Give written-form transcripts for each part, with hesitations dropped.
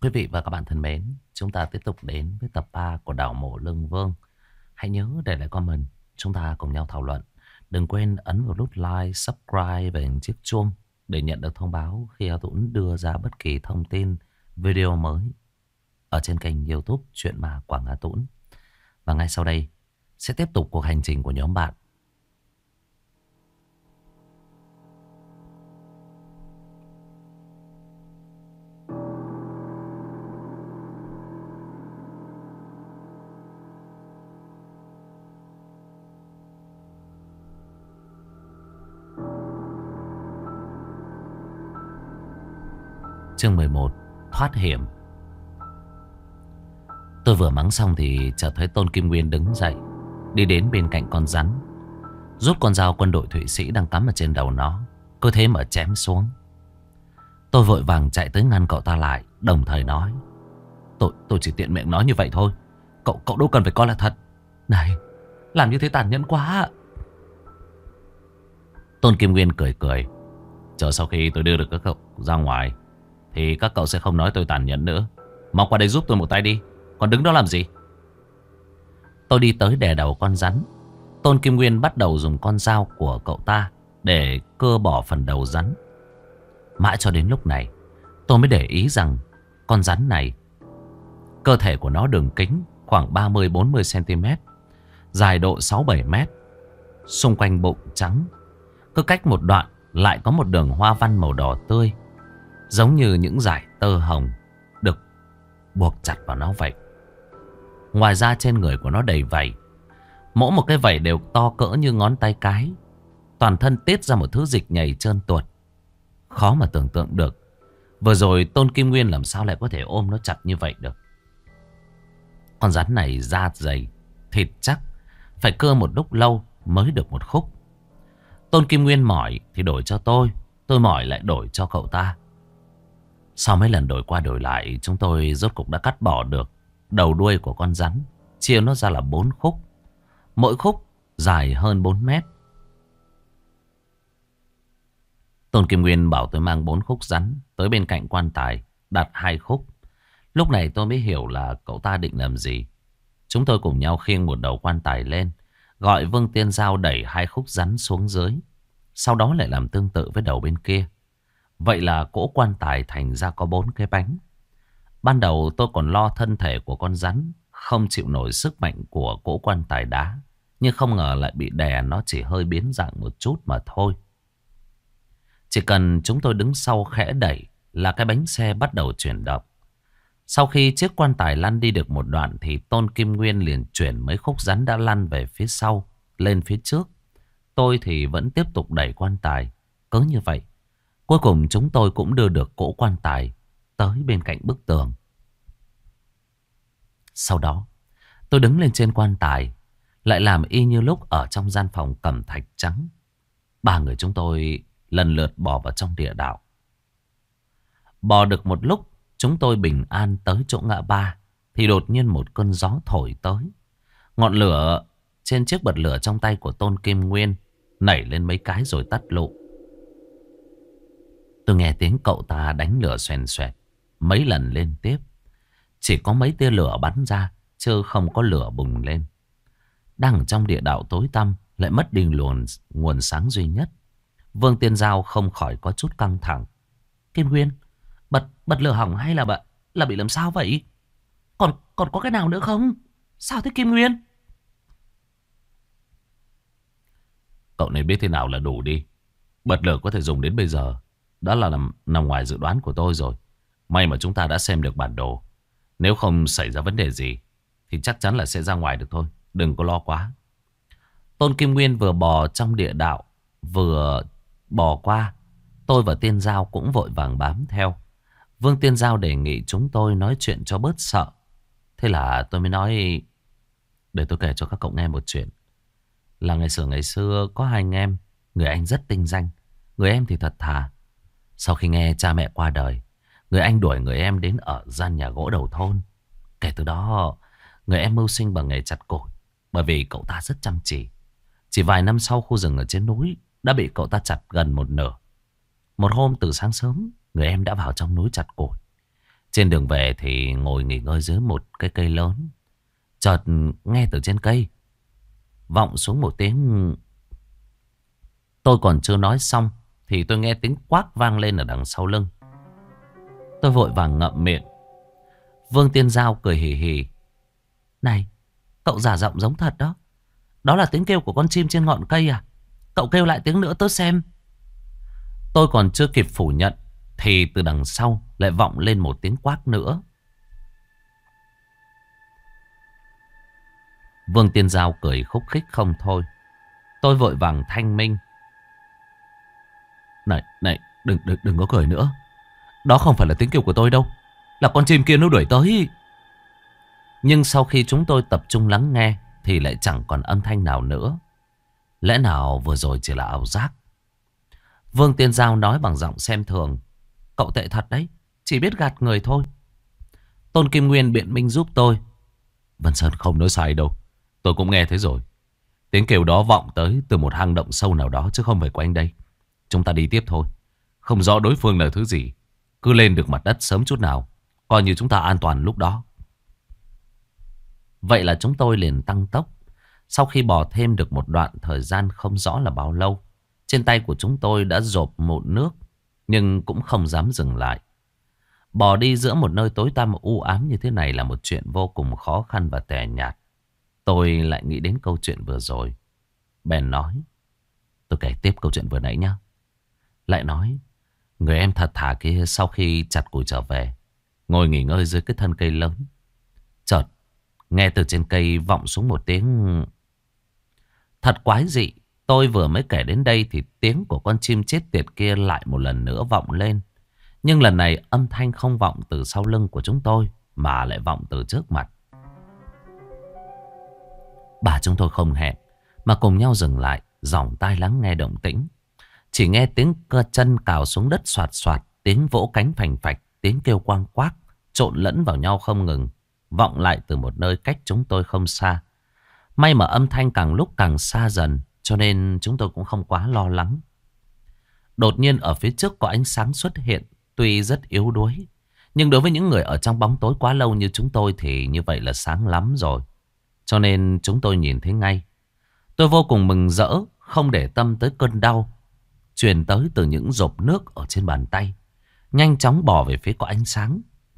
Quý vị và các bạn thân mến, chúng ta tiếp tục đến với tập 3 của Đảo Mộ Lương Vương. Hãy nhớ để lại comment, chúng ta cùng nhau thảo luận. Đừng quên ấn vào nút like, subscribe và hình chiếc chuông để nhận được thông báo khi A Tũng đưa ra bất kỳ thông tin, video mới ở trên kênh YouTube Chuyện Ma Quảng A Tũng. Và ngay sau đây sẽ tiếp tục cuộc hành trình của nhóm bạn. Chương 11: Thoát hiểm. Tôi vừa mắng xong thì chợt thấy Tôn Kim Nguyên đứng dậy, đi đến bên cạnh con rắn, rút con dao quân đội Thụy Sĩ đang cắm ở trên đầu nó, cứ thế mà chém xuống. Tôi vội vàng chạy tới ngăn cậu ta lại, đồng thời nói: Tôi chỉ tiện miệng nói như vậy thôi. Cậu đâu cần phải coi là thật. Này, làm như thế tàn nhẫn quá. Tôn Kim Nguyên cười cười: Chờ sau khi tôi đưa được các cậu ra ngoài thì các cậu sẽ không nói tôi tàn nhẫn nữa. Mau qua đây giúp tôi một tay đi. Còn đứng đó làm gì? Tôi đi tới đè đầu con rắn. Tôn Kim Nguyên bắt đầu dùng con dao của cậu ta để cưa bỏ phần đầu rắn. Mãi cho đến lúc này tôi mới để ý rằng con rắn này, cơ thể của nó đường kính khoảng 30-40 cm, dài độ 6-7 mét. Xung quanh bụng trắng, cứ cách một đoạn lại có một đường hoa văn màu đỏ tươi, giống như những dải tơ hồng được buộc chặt vào nó vậy. Ngoài ra trên người của nó đầy vảy, mỗi một cái vảy đều to cỡ như ngón tay cái. Toàn thân tiết ra một thứ dịch nhầy trơn tuột, khó mà tưởng tượng được vừa rồi Tôn Kim Nguyên làm sao lại có thể ôm nó chặt như vậy được. Con rắn này da dày, thịt chắc, phải cưa một lúc lâu mới được một khúc. Tôn Kim Nguyên mỏi thì đổi cho tôi mỏi lại đổi cho cậu ta. Sau mấy lần đổi qua đổi lại, chúng tôi rốt cục đã cắt bỏ được đầu đuôi của con rắn, chia nó ra là 4 khúc, mỗi khúc dài hơn 4 mét. Tôn Kim Nguyên bảo tôi mang 4 khúc rắn tới bên cạnh quan tài, đặt 2 khúc. Lúc này tôi mới hiểu là cậu ta định làm gì. Chúng tôi cùng nhau khiêng một đầu quan tài lên, gọi Vương Tiên Giao đẩy 2 khúc rắn xuống dưới, sau đó lại làm tương tự với đầu bên kia. Vậy là cỗ quan tài thành ra có 4 cái bánh. Ban đầu tôi còn lo thân thể của con rắn không chịu nổi sức mạnh của cỗ quan tài đá, nhưng không ngờ lại bị đè nó chỉ hơi biến dạng một chút mà thôi. Chỉ cần chúng tôi đứng sau khẽ đẩy là cái bánh xe bắt đầu chuyển động. Sau khi chiếc quan tài lăn đi được một đoạn thì Tôn Kim Nguyên liền chuyển mấy khúc rắn đã lăn về phía sau lên phía trước. Tôi thì vẫn tiếp tục đẩy quan tài. Cứ như vậy, cuối cùng chúng tôi cũng đưa được cỗ quan tài tới bên cạnh bức tường. Sau đó tôi đứng lên trên quan tài, lại làm y như lúc ở trong gian phòng cẩm thạch trắng. 3 người chúng tôi lần lượt bò vào trong địa đạo. Bò được một lúc, chúng tôi bình an tới chỗ ngã ba thì đột nhiên một cơn gió thổi tới. Ngọn lửa trên chiếc bật lửa trong tay của Tôn Kim Nguyên nảy lên mấy cái rồi tắt lụ. Tôi nghe tiếng cậu ta đánh lửa xoèn xoẹt mấy lần liên tiếp. Chỉ có mấy tia lửa bắn ra, chứ không có lửa bùng lên. Đang ở trong địa đạo tối tăm, lại mất đi nguồn sáng duy nhất. Vương Tiên Giao không khỏi có chút căng thẳng. Kim Nguyên, bật lửa hỏng hay là bị làm sao vậy? Còn có cái nào nữa không? Sao thế Kim Nguyên? Cậu này biết thế nào là đủ đi. Bật lửa có thể dùng đến bây giờ đã là nằm ngoài dự đoán của tôi rồi. May mà chúng ta đã xem được bản đồ. Nếu không xảy ra vấn đề gì thì chắc chắn là sẽ ra ngoài được thôi. Đừng có lo quá. Tôn Kim Nguyên vừa bò trong địa đạo vừa bò qua. Tôi và Tiên Giao cũng vội vàng bám theo. Vương Tiên Giao đề nghị chúng tôi nói chuyện cho bớt sợ. Thế là tôi mới nói: Để tôi kể cho các cậu nghe một chuyện. Là ngày xưa có 2 anh em. Người anh rất tinh danh, người em thì thật thà. Sau khi nghe cha mẹ qua đời, người anh đuổi người em đến ở gian nhà gỗ đầu thôn. Kể từ đó người em mưu sinh bằng nghề chặt củi, bởi vì cậu ta rất chăm chỉ. Chỉ vài năm sau, khu rừng ở trên núi đã bị cậu ta chặt gần một nửa. Một hôm từ sáng sớm, người em đã vào trong núi chặt củi. Trên đường về thì ngồi nghỉ ngơi dưới một cái cây lớn. Chợt nghe từ trên cây vọng xuống một tiếng. Tôi còn chưa nói xong thì tôi nghe tiếng quát vang lên ở đằng sau lưng. Tôi vội vàng ngậm miệng. Vương Tiên Giao cười hì hì. Này, cậu giả giọng giống thật đó. Đó là tiếng kêu của con chim trên ngọn cây à? Cậu kêu lại tiếng nữa tớ xem. Tôi còn chưa kịp phủ nhận thì từ đằng sau lại vọng lên một tiếng quát nữa. Vương Tiên Giao cười khúc khích không thôi. Tôi vội vàng thanh minh. Này, đừng có cười nữa. Đó không phải là tiếng kêu của tôi đâu. Là con chim kia nó đuổi tới. Nhưng sau khi chúng tôi tập trung lắng nghe thì lại chẳng còn âm thanh nào nữa. Lẽ nào vừa rồi chỉ là ảo giác? Vương Tiên Giao nói bằng giọng xem thường. Cậu tệ thật đấy, chỉ biết gạt người thôi. Tôn Kim Nguyên biện minh giúp tôi. Vân Sơn không nói sai đâu. Tôi cũng nghe thấy rồi. Tiếng kêu đó vọng tới từ một hang động sâu nào đó chứ không phải quanh đây. Chúng ta đi tiếp thôi. Không rõ đối phương là thứ gì. Cứ lên được mặt đất sớm chút nào, coi như chúng ta an toàn lúc đó. Vậy là chúng tôi liền tăng tốc. Sau khi bò thêm được một đoạn thời gian không rõ là bao lâu, trên tay của chúng tôi đã dộp mụn nước, nhưng cũng không dám dừng lại. Bò đi giữa một nơi tối tăm u ám như thế này là một chuyện vô cùng khó khăn và tẻ nhạt. Tôi lại nghĩ đến câu chuyện vừa rồi. Bèn nói. Tôi kể tiếp câu chuyện vừa nãy nhé. Lại nói. Người em thật thà kia sau khi chặt củi trở về, ngồi nghỉ ngơi dưới cái thân cây lớn. Chợt nghe từ trên cây vọng xuống một tiếng. Thật quái dị. Tôi vừa mới kể đến đây thì tiếng của con chim chết tiệt kia lại một lần nữa vọng lên. Nhưng lần này âm thanh không vọng từ sau lưng của chúng tôi, mà lại vọng từ trước mặt. Bà chúng tôi không hẹn mà cùng nhau dừng lại, dòng tai lắng nghe động tĩnh. Chỉ nghe tiếng cơ chân cào xuống đất soạt soạt, tiếng vỗ cánh phành phạch, tiếng kêu quang quác trộn lẫn vào nhau không ngừng, vọng lại từ một nơi cách chúng tôi không xa. May mà âm thanh càng lúc càng xa dần, cho nên chúng tôi cũng không quá lo lắng. Đột nhiên ở phía trước có ánh sáng xuất hiện, tuy rất yếu đuối, nhưng đối với những người ở trong bóng tối quá lâu như chúng tôi thì như vậy là sáng lắm rồi. Cho nên chúng tôi nhìn thấy ngay. Tôi vô cùng mừng rỡ, không để tâm tới cơn đau truyền tới từ những giọt nước ở trên bàn tay, nhanh chóng bỏ về phía có ánh sáng.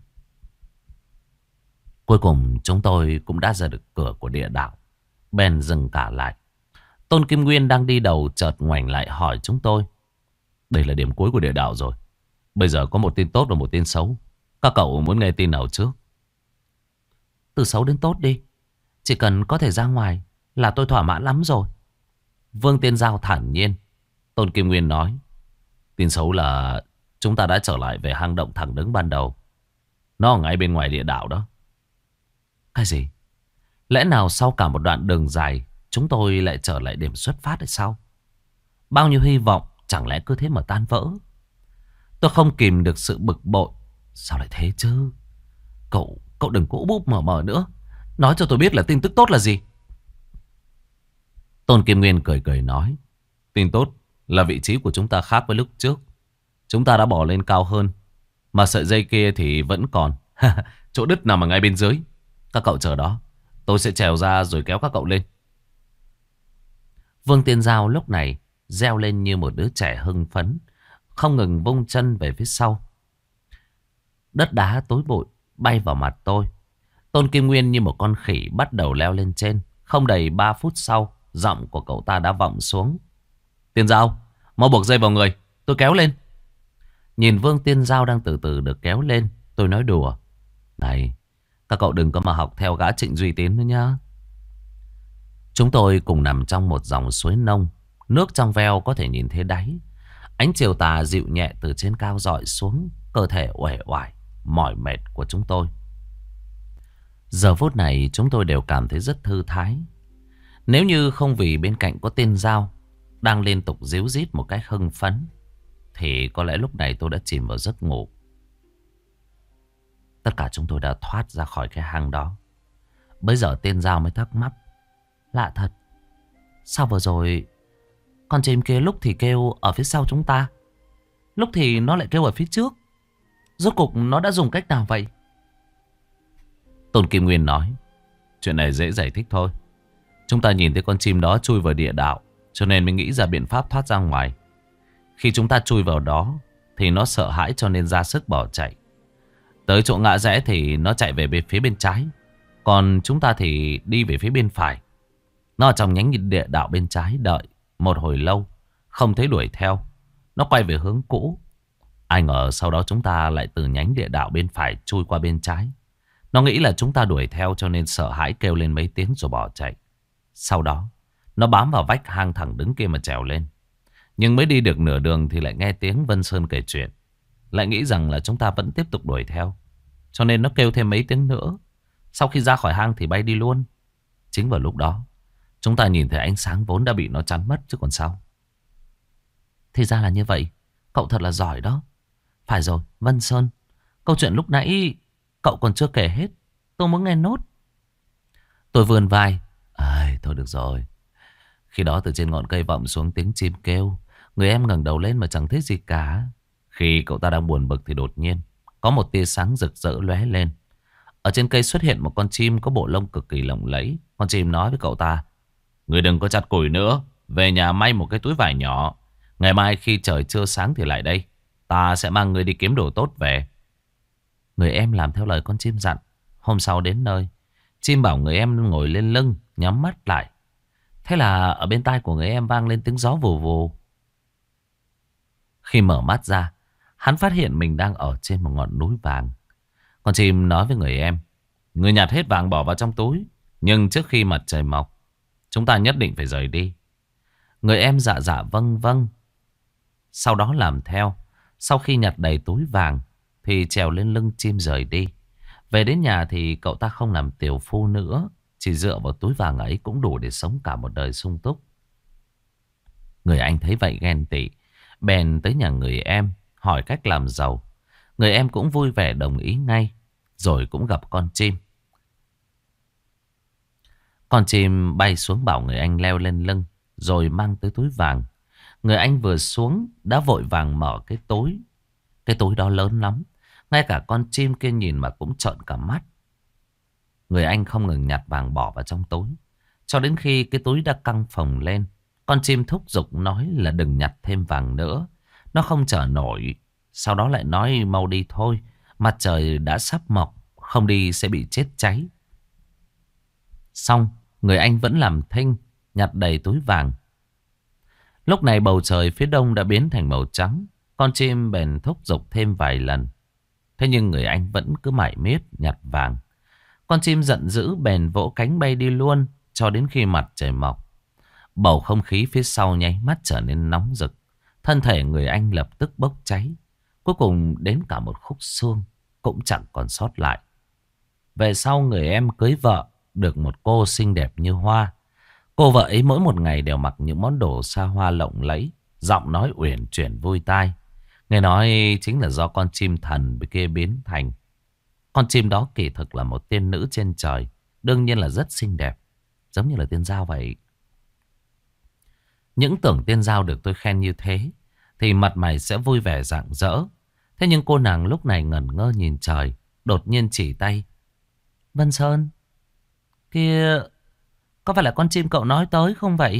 Cuối cùng chúng tôi cũng đã ra được cửa của địa đạo. Bèn dừng cả lại. Tôn Kim Nguyên đang đi đầu chợt ngoảnh lại hỏi chúng tôi. Đây là điểm cuối của địa đạo rồi. Bây giờ có một tin tốt và một tin xấu. Các cậu muốn nghe tin nào trước? Từ xấu đến tốt đi. Chỉ cần có thể ra ngoài là tôi thỏa mãn lắm rồi. Vương Tiên Giao thản nhiên. Tôn Kim Nguyên nói. Tin xấu là chúng ta đã trở lại về hang động thẳng đứng ban đầu. Nó ở ngay bên ngoài địa đạo đó. Cái gì? Lẽ nào sau cả một đoạn đường dài chúng tôi lại trở lại điểm xuất phát hay sao? Bao nhiêu hy vọng chẳng lẽ cứ thế mà tan vỡ? Tôi không kìm được sự bực bội. Sao lại thế chứ? Cậu đừng cố búp mờ mờ nữa. Nói cho tôi biết là tin tức tốt là gì. Tôn Kim Nguyên cười cười nói. Tin tốt là vị trí của chúng ta khác với lúc trước. Chúng ta đã bỏ lên cao hơn, mà sợi dây kia thì vẫn còn. Chỗ đứt nằm ở ngay bên dưới. Các cậu chờ đó, tôi sẽ trèo ra rồi kéo các cậu lên. Vương Tiên Giao lúc này reo lên như một đứa trẻ hưng phấn, không ngừng vung chân về phía sau. Đất đá tối bụi bay vào mặt tôi. Tôn Kim Nguyên như một con khỉ bắt đầu leo lên trên. Không đầy 3 phút sau, giọng của cậu ta đã vọng xuống. Tiên Giao, mau buộc dây vào người, tôi kéo lên. Nhìn Vương Tiên Giao đang từ từ được kéo lên, tôi nói đùa. Này, các cậu đừng có mà học theo gã Trịnh Duy Tín nữa nhá. Chúng tôi cùng nằm trong một dòng suối nông. Nước trong veo có thể nhìn thấy đáy. Ánh chiều tà dịu nhẹ từ trên cao rọi xuống cơ thể uể oải, mỏi mệt của chúng tôi. Giờ phút này chúng tôi đều cảm thấy rất thư thái. Nếu như không vì bên cạnh có tên Giao đang liên tục díu dít một cái hưng phấn, thì có lẽ lúc này tôi đã chìm vào giấc ngủ. Tất cả chúng tôi đã thoát ra khỏi cái hang đó. Bây giờ tên Giao mới thắc mắc. Lạ thật, sao vừa rồi con chim kia lúc thì kêu ở phía sau chúng ta, lúc thì nó lại kêu ở phía trước. Rốt cuộc nó đã dùng cách nào vậy? Tôn Kim Nguyên nói. Chuyện này dễ giải thích thôi. Chúng ta nhìn thấy con chim đó chui vào địa đạo, cho nên mới nghĩ ra biện pháp thoát ra ngoài. Khi chúng ta chui vào đó thì nó sợ hãi cho nên ra sức bỏ chạy. Tới chỗ ngã rẽ thì nó chạy về phía bên trái, còn chúng ta thì đi về phía bên phải. Nó ở trong nhánh địa đạo bên trái đợi một hồi lâu, không thấy đuổi theo. Nó quay về hướng cũ. Ai ngờ sau đó chúng ta lại từ nhánh địa đạo bên phải chui qua bên trái. Nó nghĩ là chúng ta đuổi theo cho nên sợ hãi kêu lên mấy tiếng rồi bỏ chạy. Sau đó nó bám vào vách hang thẳng đứng kia mà trèo lên. Nhưng mới đi được nửa đường thì lại nghe tiếng Vân Sơn kể chuyện. Lại nghĩ rằng là chúng ta vẫn tiếp tục đuổi theo, cho nên nó kêu thêm mấy tiếng nữa. Sau khi ra khỏi hang thì bay đi luôn. Chính vào lúc đó chúng ta nhìn thấy ánh sáng vốn đã bị nó chắn mất chứ còn sao. Thì ra là như vậy. Cậu thật là giỏi đó. Phải rồi Vân Sơn, câu chuyện lúc nãy cậu còn chưa kể hết, tôi muốn nghe nốt. Tôi vươn vai. Thôi được rồi. Khi đó từ trên ngọn cây vọng xuống tiếng chim kêu. Người em ngẩng đầu lên mà chẳng thấy gì cả. Khi cậu ta đang buồn bực thì đột nhiên có một tia sáng rực rỡ lóe lên. Ở trên cây xuất hiện một con chim có bộ lông cực kỳ lộng lẫy. Con chim nói với cậu ta: người đừng có chặt củi nữa, về nhà may một cái túi vải nhỏ. Ngày mai khi trời chưa sáng thì lại đây, ta sẽ mang người đi kiếm đồ tốt về. Người em làm theo lời con chim dặn. Hôm sau đến nơi, chim bảo người em ngồi lên lưng, nhắm mắt lại. Thế là ở bên tai của người em vang lên tiếng gió vù vù. Khi mở mắt ra, hắn phát hiện mình đang ở trên một ngọn núi vàng. Con chim nói với người em: người nhặt hết vàng bỏ vào trong túi, nhưng trước khi mặt trời mọc, chúng ta nhất định phải rời đi. Người em dạ dạ vâng vâng. Sau đó làm theo. Sau khi nhặt đầy túi vàng thì trèo lên lưng chim rời đi. Về đến nhà thì cậu ta không làm tiểu phu nữa. Chỉ dựa vào túi vàng ấy cũng đủ để sống cả một đời sung túc. Người anh thấy vậy ghen tị, bèn tới nhà người em hỏi cách làm giàu. Người em cũng vui vẻ đồng ý ngay. Rồi cũng gặp con chim. Con chim bay xuống bảo người anh leo lên lưng, rồi mang tới túi vàng. Người anh vừa xuống đã vội vàng mở cái túi. Cái túi đó lớn lắm, ngay cả con chim kia nhìn mà cũng trợn cả mắt. Người anh không ngừng nhặt vàng bỏ vào trong túi, cho đến khi cái túi đã căng phồng lên. Con chim thúc giục nói là đừng nhặt thêm vàng nữa, nó không chở nổi. Sau đó lại nói mau đi thôi, mặt trời đã sắp mọc, không đi sẽ bị chết cháy. Xong, người anh vẫn làm thinh, nhặt đầy túi vàng. Lúc này bầu trời phía đông đã biến thành màu trắng. Con chim bèn thúc giục thêm vài lần. Thế nhưng người anh vẫn cứ mải miết nhặt vàng. Con chim giận dữ bèn vỗ cánh bay đi luôn, cho đến khi mặt trời mọc. Bầu không khí phía sau nháy mắt trở nên nóng rực. Thân thể người anh lập tức bốc cháy. Cuối cùng đến cả một khúc xương cũng chẳng còn sót lại. Về sau người em cưới vợ được một cô xinh đẹp như hoa. Cô vợ ấy mỗi một ngày đều mặc những món đồ xa hoa lộng lẫy, giọng nói uyển chuyển vui tai. Nghe nói chính là do con chim thần kia biến thành. Con chim đó kỳ thực là một tiên nữ trên trời, đương nhiên là rất xinh đẹp, giống như là tiên dao vậy. Những tưởng tiên dao được tôi khen như thế thì mặt mày sẽ vui vẻ rạng rỡ. Thế nhưng cô nàng lúc này ngẩn ngơ nhìn trời, đột nhiên chỉ tay: Vân Sơn, kia có phải là con chim cậu nói tới không vậy?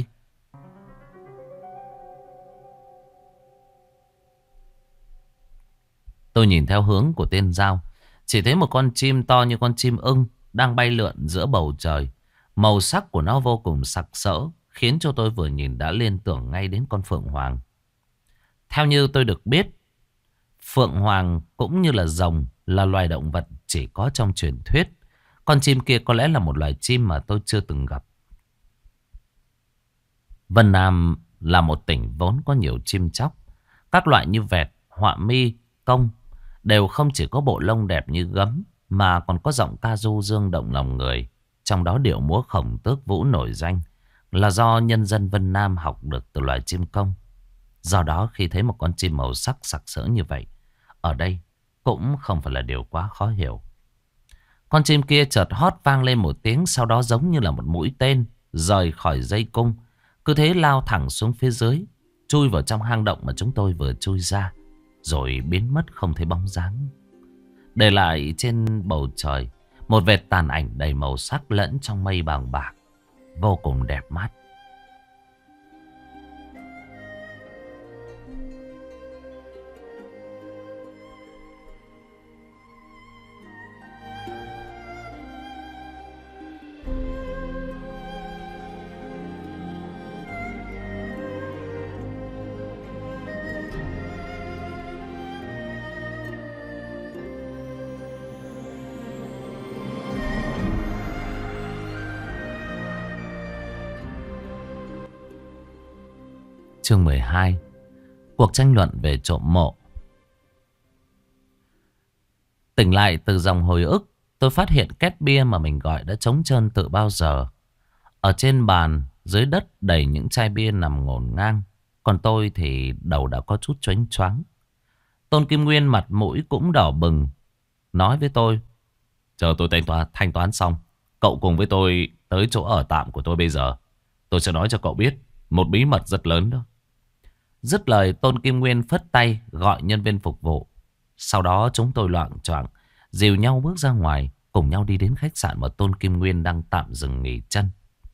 Tôi nhìn theo hướng của tên dao, chỉ thấy một con chim to như con chim ưng đang bay lượn giữa bầu trời. Màu sắc của nó vô cùng sặc sỡ, khiến cho tôi vừa nhìn đã liên tưởng ngay đến con phượng hoàng. Theo như tôi được biết, phượng hoàng cũng như là rồng là loài động vật chỉ có trong truyền thuyết. Con chim kia có lẽ là một loài chim mà tôi chưa từng gặp. Vân Nam là một tỉnh vốn có nhiều chim chóc. Các loại như vẹt, họa mi, công đều không chỉ có bộ lông đẹp như gấm, mà còn có giọng ca du dương động lòng người. Trong đó điệu múa Khổng Tước Vũ nổi danh là do nhân dân Vân Nam học được từ loài chim công. Do đó khi thấy một con chim màu sắc sặc sỡ như vậy, ở đây cũng không phải là điều quá khó hiểu. Con chim kia chợt hót vang lên một tiếng, sau đó giống như là một mũi tên rời khỏi dây cung, cứ thế lao thẳng xuống phía dưới, chui vào trong hang động mà chúng tôi vừa chui ra, rồi biến mất không thấy bóng dáng. để lại trên bầu trời một vệt tàn ảnh đầy màu sắc lẫn trong mây vàng bạc, vô cùng đẹp mắt. Chương 12. Cuộc tranh luận về trộm mộ. Tỉnh lại từ dòng hồi ức, tôi phát hiện két bia mà mình gọi đã trống trơn từ bao giờ. Ở trên bàn, dưới đất đầy những chai bia nằm ngổn ngang. Còn tôi thì đầu đã có chút choáng choáng. Tôn Kim Nguyên mặt mũi cũng đỏ bừng, nói với tôi: chờ tôi thanh toán xong, cậu cùng với tôi tới chỗ ở tạm của tôi bây giờ. Tôi sẽ nói cho cậu biết một bí mật rất lớn đó. Dứt lời, Tôn Kim Nguyên phất tay gọi nhân viên phục vụ. Sau đó chúng tôi loạng choạng dìu nhau bước ra ngoài, cùng nhau đi đến khách sạn mà Tôn Kim Nguyên đang tạm dừng nghỉ chân.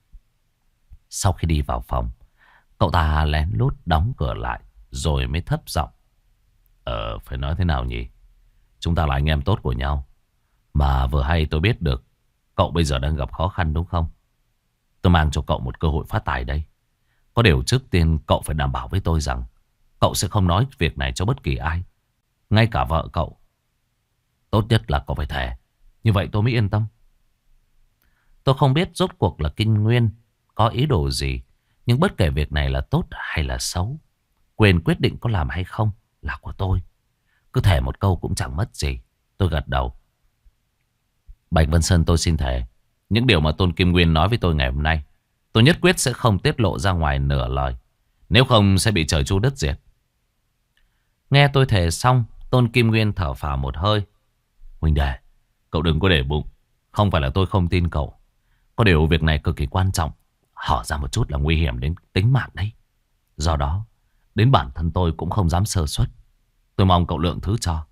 Sau khi đi vào phòng, cậu ta lén lút đóng cửa lại, rồi mới thấp giọng: phải nói thế nào nhỉ? Chúng ta là anh em tốt của nhau. Mà vừa hay tôi biết được cậu bây giờ đang gặp khó khăn đúng không? Tôi mang cho cậu một cơ hội phát tài đây. Có điều trước tiên cậu phải đảm bảo với tôi rằng cậu sẽ không nói việc này cho bất kỳ ai, ngay cả vợ cậu. Tốt nhất là cậu phải thề, như vậy tôi mới yên tâm. Tôi không biết rốt cuộc là Kim Nguyên có ý đồ gì, nhưng bất kể việc này là tốt hay là xấu, quyền quyết định có làm hay không là của tôi. Cứ thề một câu cũng chẳng mất gì. Tôi gật đầu. Bạch Vân Sơn, tôi xin thề, những điều mà Tôn Kim Nguyên nói với tôi ngày hôm nay, tôi nhất quyết sẽ không tiết lộ ra ngoài nửa lời. Nếu không sẽ bị trời chu đất diệt. Nghe tôi thề xong, Tôn Kim Nguyên thở phào một hơi. Huynh đệ, cậu đừng có để bụng. Không phải là tôi không tin cậu. Có điều việc này cực kỳ quan trọng, hở ra một chút là nguy hiểm đến tính mạng đấy. Do đó, đến bản thân tôi cũng không dám sơ suất. Tôi mong cậu lượng thứ cho.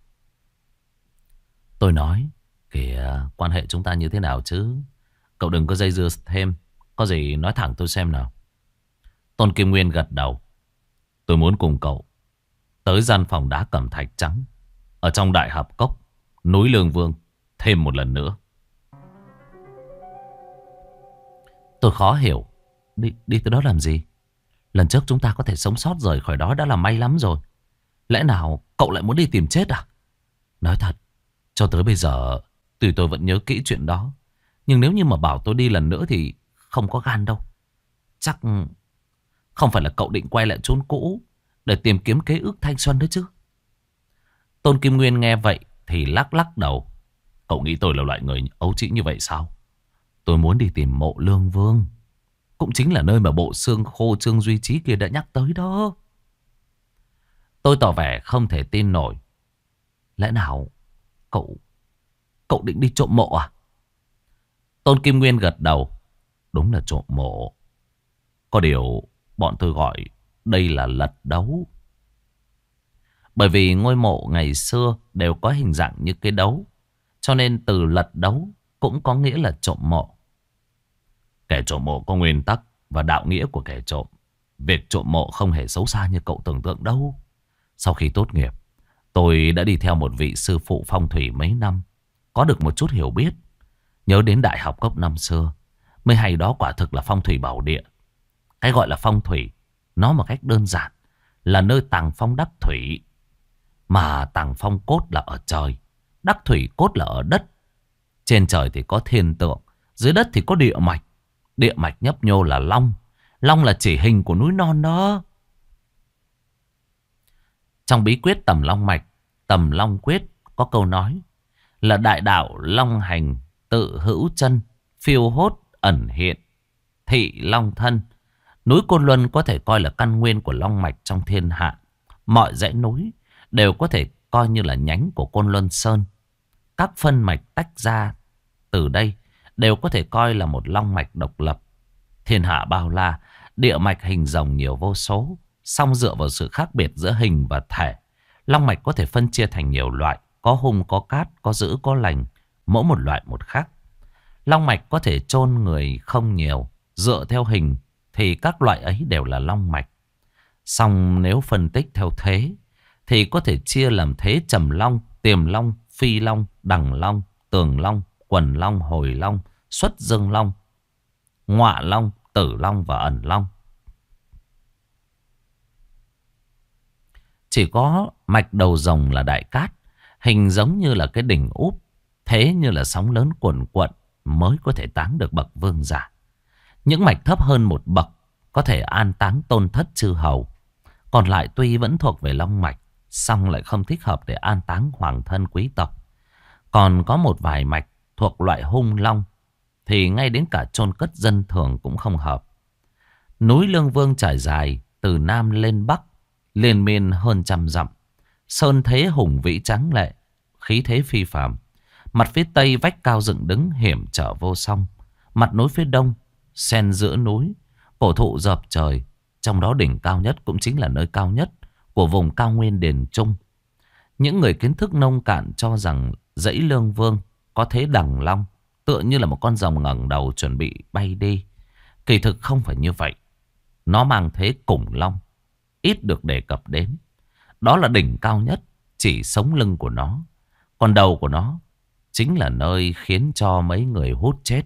Tôi nói: kìa, quan hệ chúng ta như thế nào chứ? Cậu đừng có dây dưa thêm. Có gì nói thẳng tôi xem nào. Tôn Kim Nguyên gật đầu. Tôi muốn cùng cậu tới gian phòng đá cẩm thạch trắng ở trong Đại Hợp Cốc, núi Lương Vương thêm một lần nữa. Tôi khó hiểu. Đi tới đó làm gì? Lần trước chúng ta có thể sống sót rời khỏi đó đã là may lắm rồi. Lẽ nào cậu lại muốn đi tìm chết à? Nói thật, cho tới bây giờ tuy tôi vẫn nhớ kỹ chuyện đó, nhưng nếu như mà bảo tôi đi lần nữa thì không có gan đâu. Chắc không phải là cậu định quay lại chốn cũ để tìm kiếm ký ức thanh xuân đấy chứ? Tôn Kim Nguyên nghe vậy thì lắc lắc đầu. Cậu nghĩ tôi là loại người ấu trĩ như vậy sao? Tôi muốn đi tìm mộ Lương Vương, cũng chính là nơi mà bộ xương khô Trương Duy Trí kia đã nhắc tới đó. Tôi tỏ vẻ không thể tin nổi. Lẽ nào cậu định đi trộm mộ à? Tôn Kim Nguyên gật đầu. Đúng là trộm mộ. Có điều bọn tôi gọi đây là lật đấu. Bởi vì ngôi mộ ngày xưa đều có hình dạng như cái đấu, cho nên từ lật đấu cũng có nghĩa là trộm mộ. Kẻ trộm mộ có nguyên tắc và đạo nghĩa của kẻ trộm. Việc trộm mộ không hề xấu xa như cậu tưởng tượng đâu. Sau khi tốt nghiệp, tôi đã đi theo một vị sư phụ phong thủy mấy năm, có được một chút hiểu biết. Nhớ đến Đại Học Cốc năm xưa, mới hay đó quả thực là phong thủy bảo địa. Cái gọi là phong thủy, nó một cách đơn giản là nơi tàng phong đắc thủy. Mà tàng phong cốt là ở trời, đắc thủy cốt là ở đất. Trên trời thì có thiên tượng, dưới đất thì có địa mạch. Địa mạch nhấp nhô là long. Long là chỉ hình của núi non đó. Trong bí quyết tầm long mạch, tầm long quyết có câu nói là đại đạo long hành tự hữu chân, phiêu hốt ẩn hiện, thị long thân. Núi Côn Luân có thể coi là căn nguyên của long mạch trong thiên hạ. Mọi dãy núi đều có thể coi như là nhánh của Côn Luân Sơn. Các phân mạch tách ra từ đây đều có thể coi là một long mạch độc lập. Thiên hạ bao la, địa mạch hình rồng nhiều vô số. Song dựa vào sự khác biệt giữa hình và thể, long mạch có thể phân chia thành nhiều loại. có hung có cát, có dữ có lành, mỗi một loại một khác. Long mạch có thể chôn người không nhiều, dựa theo hình thì các loại ấy đều là long mạch. Song nếu phân tích theo thế thì có thể chia làm thế trầm long, tiềm long, phi long, đằng long, tường long, quần long, hồi long, xuất dương long, ngọa long, tử long và ẩn long. Chỉ có mạch đầu rồng là đại cát, hình giống như là cái đỉnh úp, thế như là sóng lớn cuồn cuộn mới có thể táng được bậc vương giả. Những mạch thấp hơn một bậc có thể an táng tôn thất chư hầu. Còn lại tuy vẫn thuộc về long mạch, song lại không thích hợp để an táng hoàng thân quý tộc. Còn có một vài mạch thuộc loại hung long thì ngay đến cả chôn cất dân thường cũng không hợp. Núi Lương Vương trải dài từ Nam lên Bắc, liên miên hơn 100 dặm. Sơn thế hùng vĩ tráng lệ, khí thế phi phàm. Mặt phía Tây vách cao dựng đứng hiểm trở vô song. Mặt núi phía Đông xen giữa núi, cổ thụ dợp trời. Trong đó đỉnh cao nhất cũng chính là nơi cao nhất của vùng cao nguyên Điền Trung. Những người kiến thức nông cạn cho rằng dãy Lương Vương có thế đằng long, tựa như là một con rồng ngẩng đầu chuẩn bị bay đi. Kỳ thực không phải như vậy. Nó mang thế củng long, ít được đề cập đến. Đó là đỉnh cao nhất, chỉ sống lưng của nó. Còn đầu của nó chính là nơi khiến cho mấy người hút chết.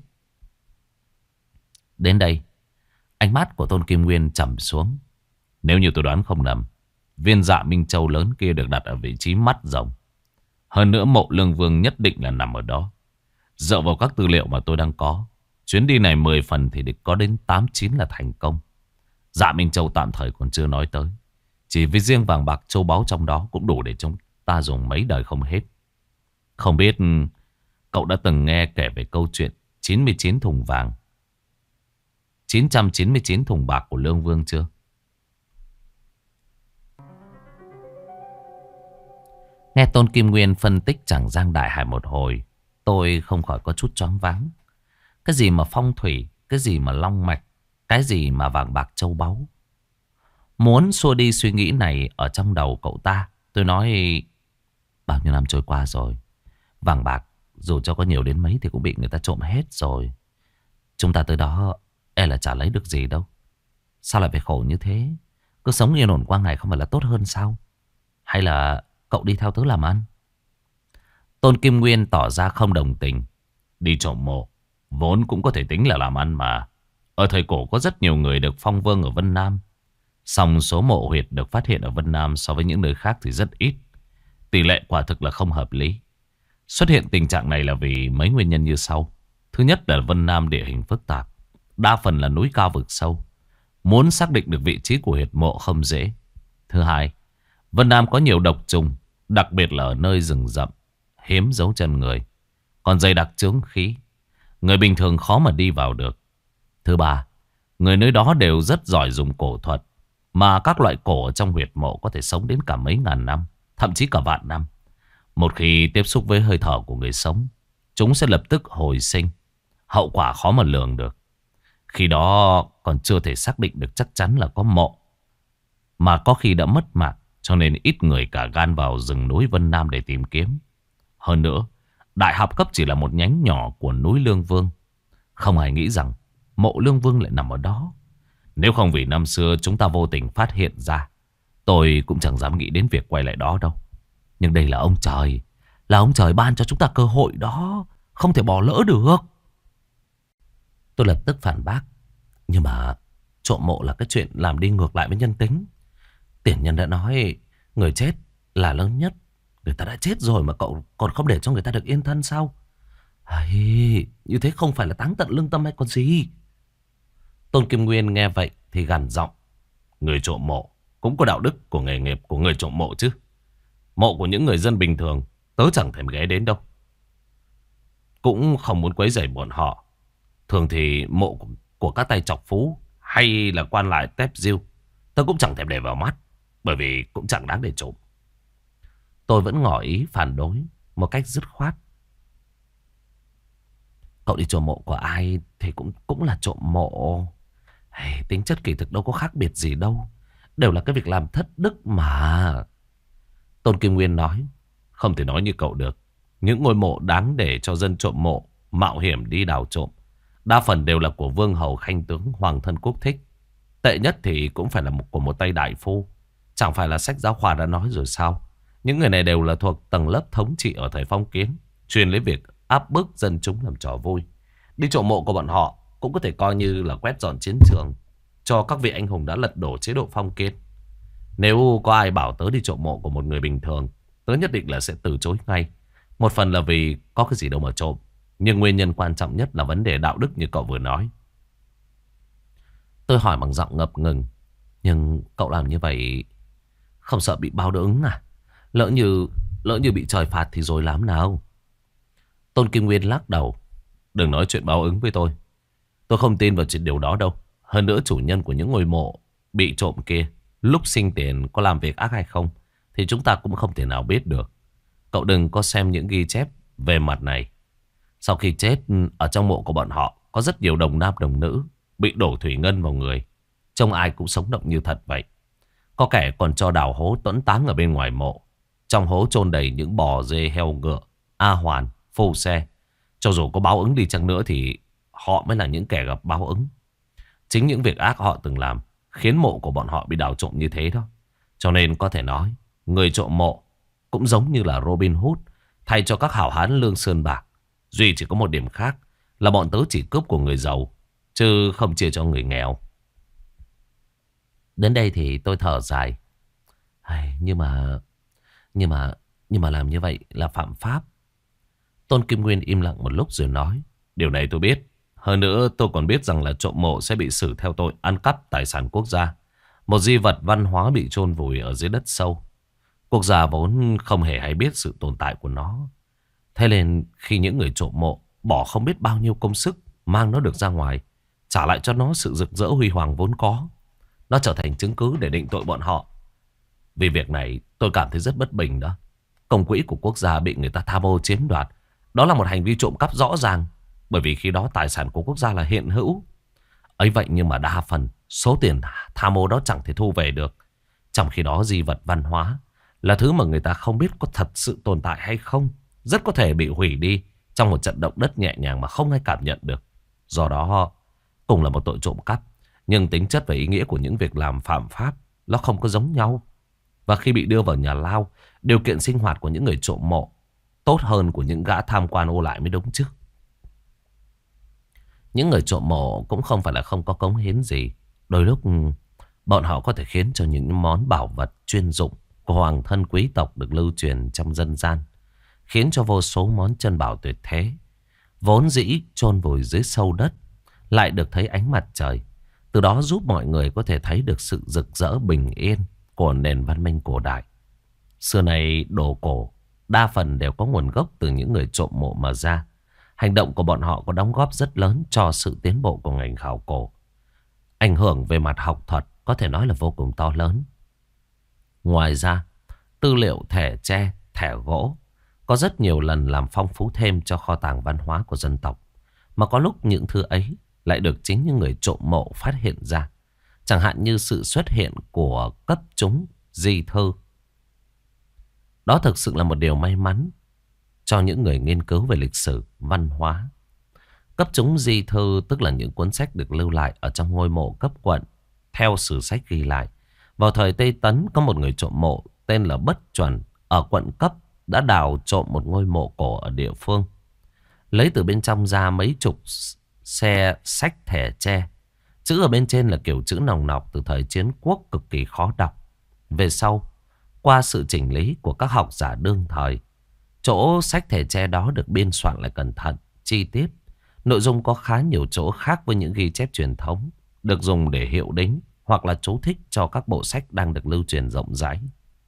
Đến đây, ánh mắt của Tôn Kim Nguyên trầm xuống. Nếu như tôi đoán không nhầm, viên Dạ Minh Châu lớn kia được đặt ở vị trí mắt rồng. Hơn nữa mộ Lương Vương nhất định là nằm ở đó. Dựa vào các tư liệu mà tôi đang có, chuyến đi này 10 phần thì địch có đến 8-9 là thành công. Dạ Minh Châu tạm thời còn chưa nói tới. Chỉ với riêng vàng bạc châu báu trong đó cũng đủ để chúng ta dùng mấy đời không hết. Không biết cậu đã từng nghe kể về câu chuyện 99 thùng vàng, 999 thùng bạc của Lương Vương chưa? Nghe Tôn Kim Nguyên phân tích Tràng Giang Đại Hải một hồi, tôi không khỏi có chút choáng váng. Cái gì mà phong thủy, cái gì mà long mạch, cái gì mà vàng bạc châu báu. Muốn xua đi suy nghĩ này ở trong đầu cậu ta, tôi nói bao nhiêu năm trôi qua rồi, vàng bạc dù cho có nhiều đến mấy thì cũng bị người ta trộm hết rồi. Chúng ta tới đó e là chả lấy được gì đâu. Sao lại phải khổ như thế? Cứ sống yên ổn quang này không phải là tốt hơn sao? Hay là cậu đi theo tớ làm ăn? Tôn Kim Nguyên tỏ ra không đồng tình. Đi trộm mộ vốn cũng có thể tính là làm ăn mà. Ở thời cổ có rất nhiều người được phong vương ở Vân Nam. Song số mộ huyệt được phát hiện ở Vân Nam so với những nơi khác thì rất ít. Tỷ lệ quả thực là không hợp lý. Xuất hiện tình trạng này là vì mấy nguyên nhân như sau. Thứ nhất là Vân Nam địa hình phức tạp, đa phần là núi cao vực sâu. Muốn xác định được vị trí của huyệt mộ không dễ. Thứ hai, Vân Nam có nhiều độc trùng, đặc biệt là ở nơi rừng rậm, hiếm dấu chân người, còn dày đặc chướng khí, người bình thường khó mà đi vào được. Thứ ba, người nơi đó đều rất giỏi dùng cổ thuật, mà các loại cổ ở trong huyệt mộ có thể sống đến cả mấy ngàn năm, thậm chí cả vạn năm. Một khi tiếp xúc với hơi thở của người sống, chúng sẽ lập tức hồi sinh. Hậu quả khó mà lường được. Khi đó còn chưa thể xác định được chắc chắn là có mộ, mà có khi đã mất mạng, cho nên ít người cả gan vào rừng núi Vân Nam để tìm kiếm. Hơn nữa, Đại Hạp Cấp chỉ là một nhánh nhỏ của núi Lương Vương. Không ai nghĩ rằng mộ Lương Vương lại nằm ở đó. Nếu không vì năm xưa chúng ta vô tình phát hiện ra, tôi cũng chẳng dám nghĩ đến việc quay lại đó đâu. Nhưng đây là ông trời, là ông trời ban cho chúng ta cơ hội đó, không thể bỏ lỡ được. Tôi lập tức phản bác. Nhưng mà trộm mộ là cái chuyện làm đi ngược lại với nhân tính. Tiền nhân đã nói người chết là lớn nhất. Người ta đã chết rồi mà cậu còn không để cho người ta được yên thân sao? Như thế không phải là táng tận lương tâm hay còn gì? Tôn Kim Nguyên nghe vậy thì gằn giọng. Người trộm mộ cũng có đạo đức của nghề nghiệp của người trộm mộ chứ. Mộ của những người dân bình thường tớ chẳng thèm ghé đến đâu, cũng không muốn quấy rầy bọn họ. Thường thì mộ của các tay chọc phú hay là quan lại tép diêu tớ cũng chẳng thèm để vào mắt, bởi vì cũng chẳng đáng để trộm. Tôi vẫn ngỏ ý phản đối một cách dứt khoát. Cậu đi trộm mộ của ai thì cũng là trộm mộ. Tính chất kỳ thực đâu có khác biệt gì đâu, đều là cái việc làm thất đức mà. Tôn Kim Nguyên nói. không thể nói như cậu được. Những ngôi mộ đáng để cho dân trộm mộ mạo hiểm đi đào trộm, đa phần đều là của vương hầu khanh tướng hoàng thân quốc thích. Tệ nhất thì cũng phải là của một tay đại phu. Chẳng phải là sách giáo khoa đã nói rồi sao? Những người này đều là thuộc tầng lớp thống trị ở thời phong kiến, chuyên lấy việc áp bức dân chúng làm trò vui. Đi trộm mộ của bọn họ cũng có thể coi như là quét dọn chiến trường cho các vị anh hùng đã lật đổ chế độ phong kiến. Nếu có ai bảo tớ đi trộm mộ của một người bình thường, tớ nhất định là sẽ từ chối ngay. Một phần là vì có cái gì đâu mà trộm, nhưng nguyên nhân quan trọng nhất là vấn đề đạo đức như cậu vừa nói. Tôi hỏi bằng giọng ngập ngừng. Nhưng cậu làm như vậy không sợ bị báo ứng à? Lỡ như bị trời phạt thì rồi làm nào? Tôn Kim Nguyên lắc đầu. Đừng nói chuyện báo ứng với tôi. Tôi không tin vào chuyện điều đó đâu. Hơn nữa chủ nhân của những ngôi mộ bị trộm kia lúc sinh tiền có làm việc ác hay không thì chúng ta cũng không thể nào biết được. Cậu đừng có xem những ghi chép về mặt này. Sau khi chết, ở trong mộ của bọn họ có rất nhiều đồng nam đồng nữ bị đổ thủy ngân vào người. Trông ai cũng sống động như thật vậy. Có kẻ còn cho đào hố tuẫn táng ở bên ngoài mộ. Trong hố chôn đầy những bò dê heo ngựa, a hoàn, phô xe. Cho dù có báo ứng đi chăng nữa thì họ mới là những kẻ gặp báo ứng. Chính những việc ác họ từng làm khiến mộ của bọn họ bị đào trộm như thế đó. Cho nên có thể nói người trộm mộ cũng giống như là Robin Hood thay cho các hảo hán lương sơn bạc. Duy chỉ có một điểm khác là bọn tớ chỉ cướp của người giàu chứ không chia cho người nghèo. Đến đây thì tôi thở dài. Nhưng mà làm như vậy là phạm pháp. Tôn Kim Nguyên im lặng một lúc rồi nói. Điều này tôi biết. Hơn nữa tôi còn biết rằng là trộm mộ sẽ bị xử theo tội ăn cắp tài sản quốc gia. Một di vật văn hóa bị chôn vùi ở dưới đất sâu. Quốc gia vốn không hề hay biết sự tồn tại của nó. Thế nên khi những người trộm mộ bỏ không biết bao nhiêu công sức mang nó được ra ngoài, trả lại cho nó sự rực rỡ huy hoàng vốn có, nó trở thành chứng cứ để định tội bọn họ. Vì việc này tôi cảm thấy rất bất bình đó. Công quỹ của quốc gia bị người ta tham ô chiếm đoạt, đó là một hành vi trộm cắp rõ ràng. Bởi vì khi đó tài sản của quốc gia là hiện hữu. Ấy vậy nhưng mà đa phần số tiền tham ô đó chẳng thể thu về được. Trong khi đó di vật văn hóa là thứ mà người ta không biết có thật sự tồn tại hay không, rất có thể bị hủy đi trong một trận động đất nhẹ nhàng mà không ai cảm nhận được. Do đó cùng là một tội trộm cắp, nhưng tính chất và ý nghĩa của những việc làm phạm pháp nó không có giống nhau. Và khi bị đưa vào nhà lao, điều kiện sinh hoạt của những người trộm mộ tốt hơn của những gã tham quan ô lại mới đúng chứ. Những người trộm mộ cũng không phải là không có cống hiến gì. Đôi lúc bọn họ có thể khiến cho những món bảo vật chuyên dụng của hoàng thân quý tộc được lưu truyền trong dân gian, khiến cho vô số món chân bảo tuyệt thế vốn dĩ chôn vùi dưới sâu đất lại được thấy ánh mặt trời. Từ đó giúp mọi người có thể thấy được sự rực rỡ bình yên của nền văn minh cổ đại. Xưa này đồ cổ đa phần đều có nguồn gốc từ những người trộm mộ mà ra. Hành động của bọn họ có đóng góp rất lớn cho sự tiến bộ của ngành khảo cổ. Ảnh hưởng về mặt học thuật có thể nói là vô cùng to lớn. Ngoài ra, tư liệu thẻ tre, thẻ gỗ có rất nhiều lần làm phong phú thêm cho kho tàng văn hóa của dân tộc. Mà có lúc những thứ ấy lại được chính những người trộm mộ phát hiện ra. Chẳng hạn như sự xuất hiện của cấp chúng di thư. Đó thực sự là một điều may mắn cho những người nghiên cứu về lịch sử, văn hóa. Cấp chúng di thư tức là những cuốn sách được lưu lại ở trong ngôi mộ cấp quận. Theo sử sách ghi lại, vào thời Tây Tấn có một người trộm mộ tên là Bất Chuẩn ở quận Cấp đã đào trộm một ngôi mộ cổ ở địa phương. Lấy từ bên trong ra mấy chục xe sách thẻ tre. Chữ ở bên trên là kiểu chữ nòng nọc từ thời chiến quốc cực kỳ khó đọc. Về sau, qua sự chỉnh lý của các học giả đương thời, chỗ sách thẻ tre đó được biên soạn lại cẩn thận, chi tiết. Nội dung có khá nhiều chỗ khác với những ghi chép truyền thống, được dùng để hiệu đính hoặc là chú thích cho các bộ sách đang được lưu truyền rộng rãi.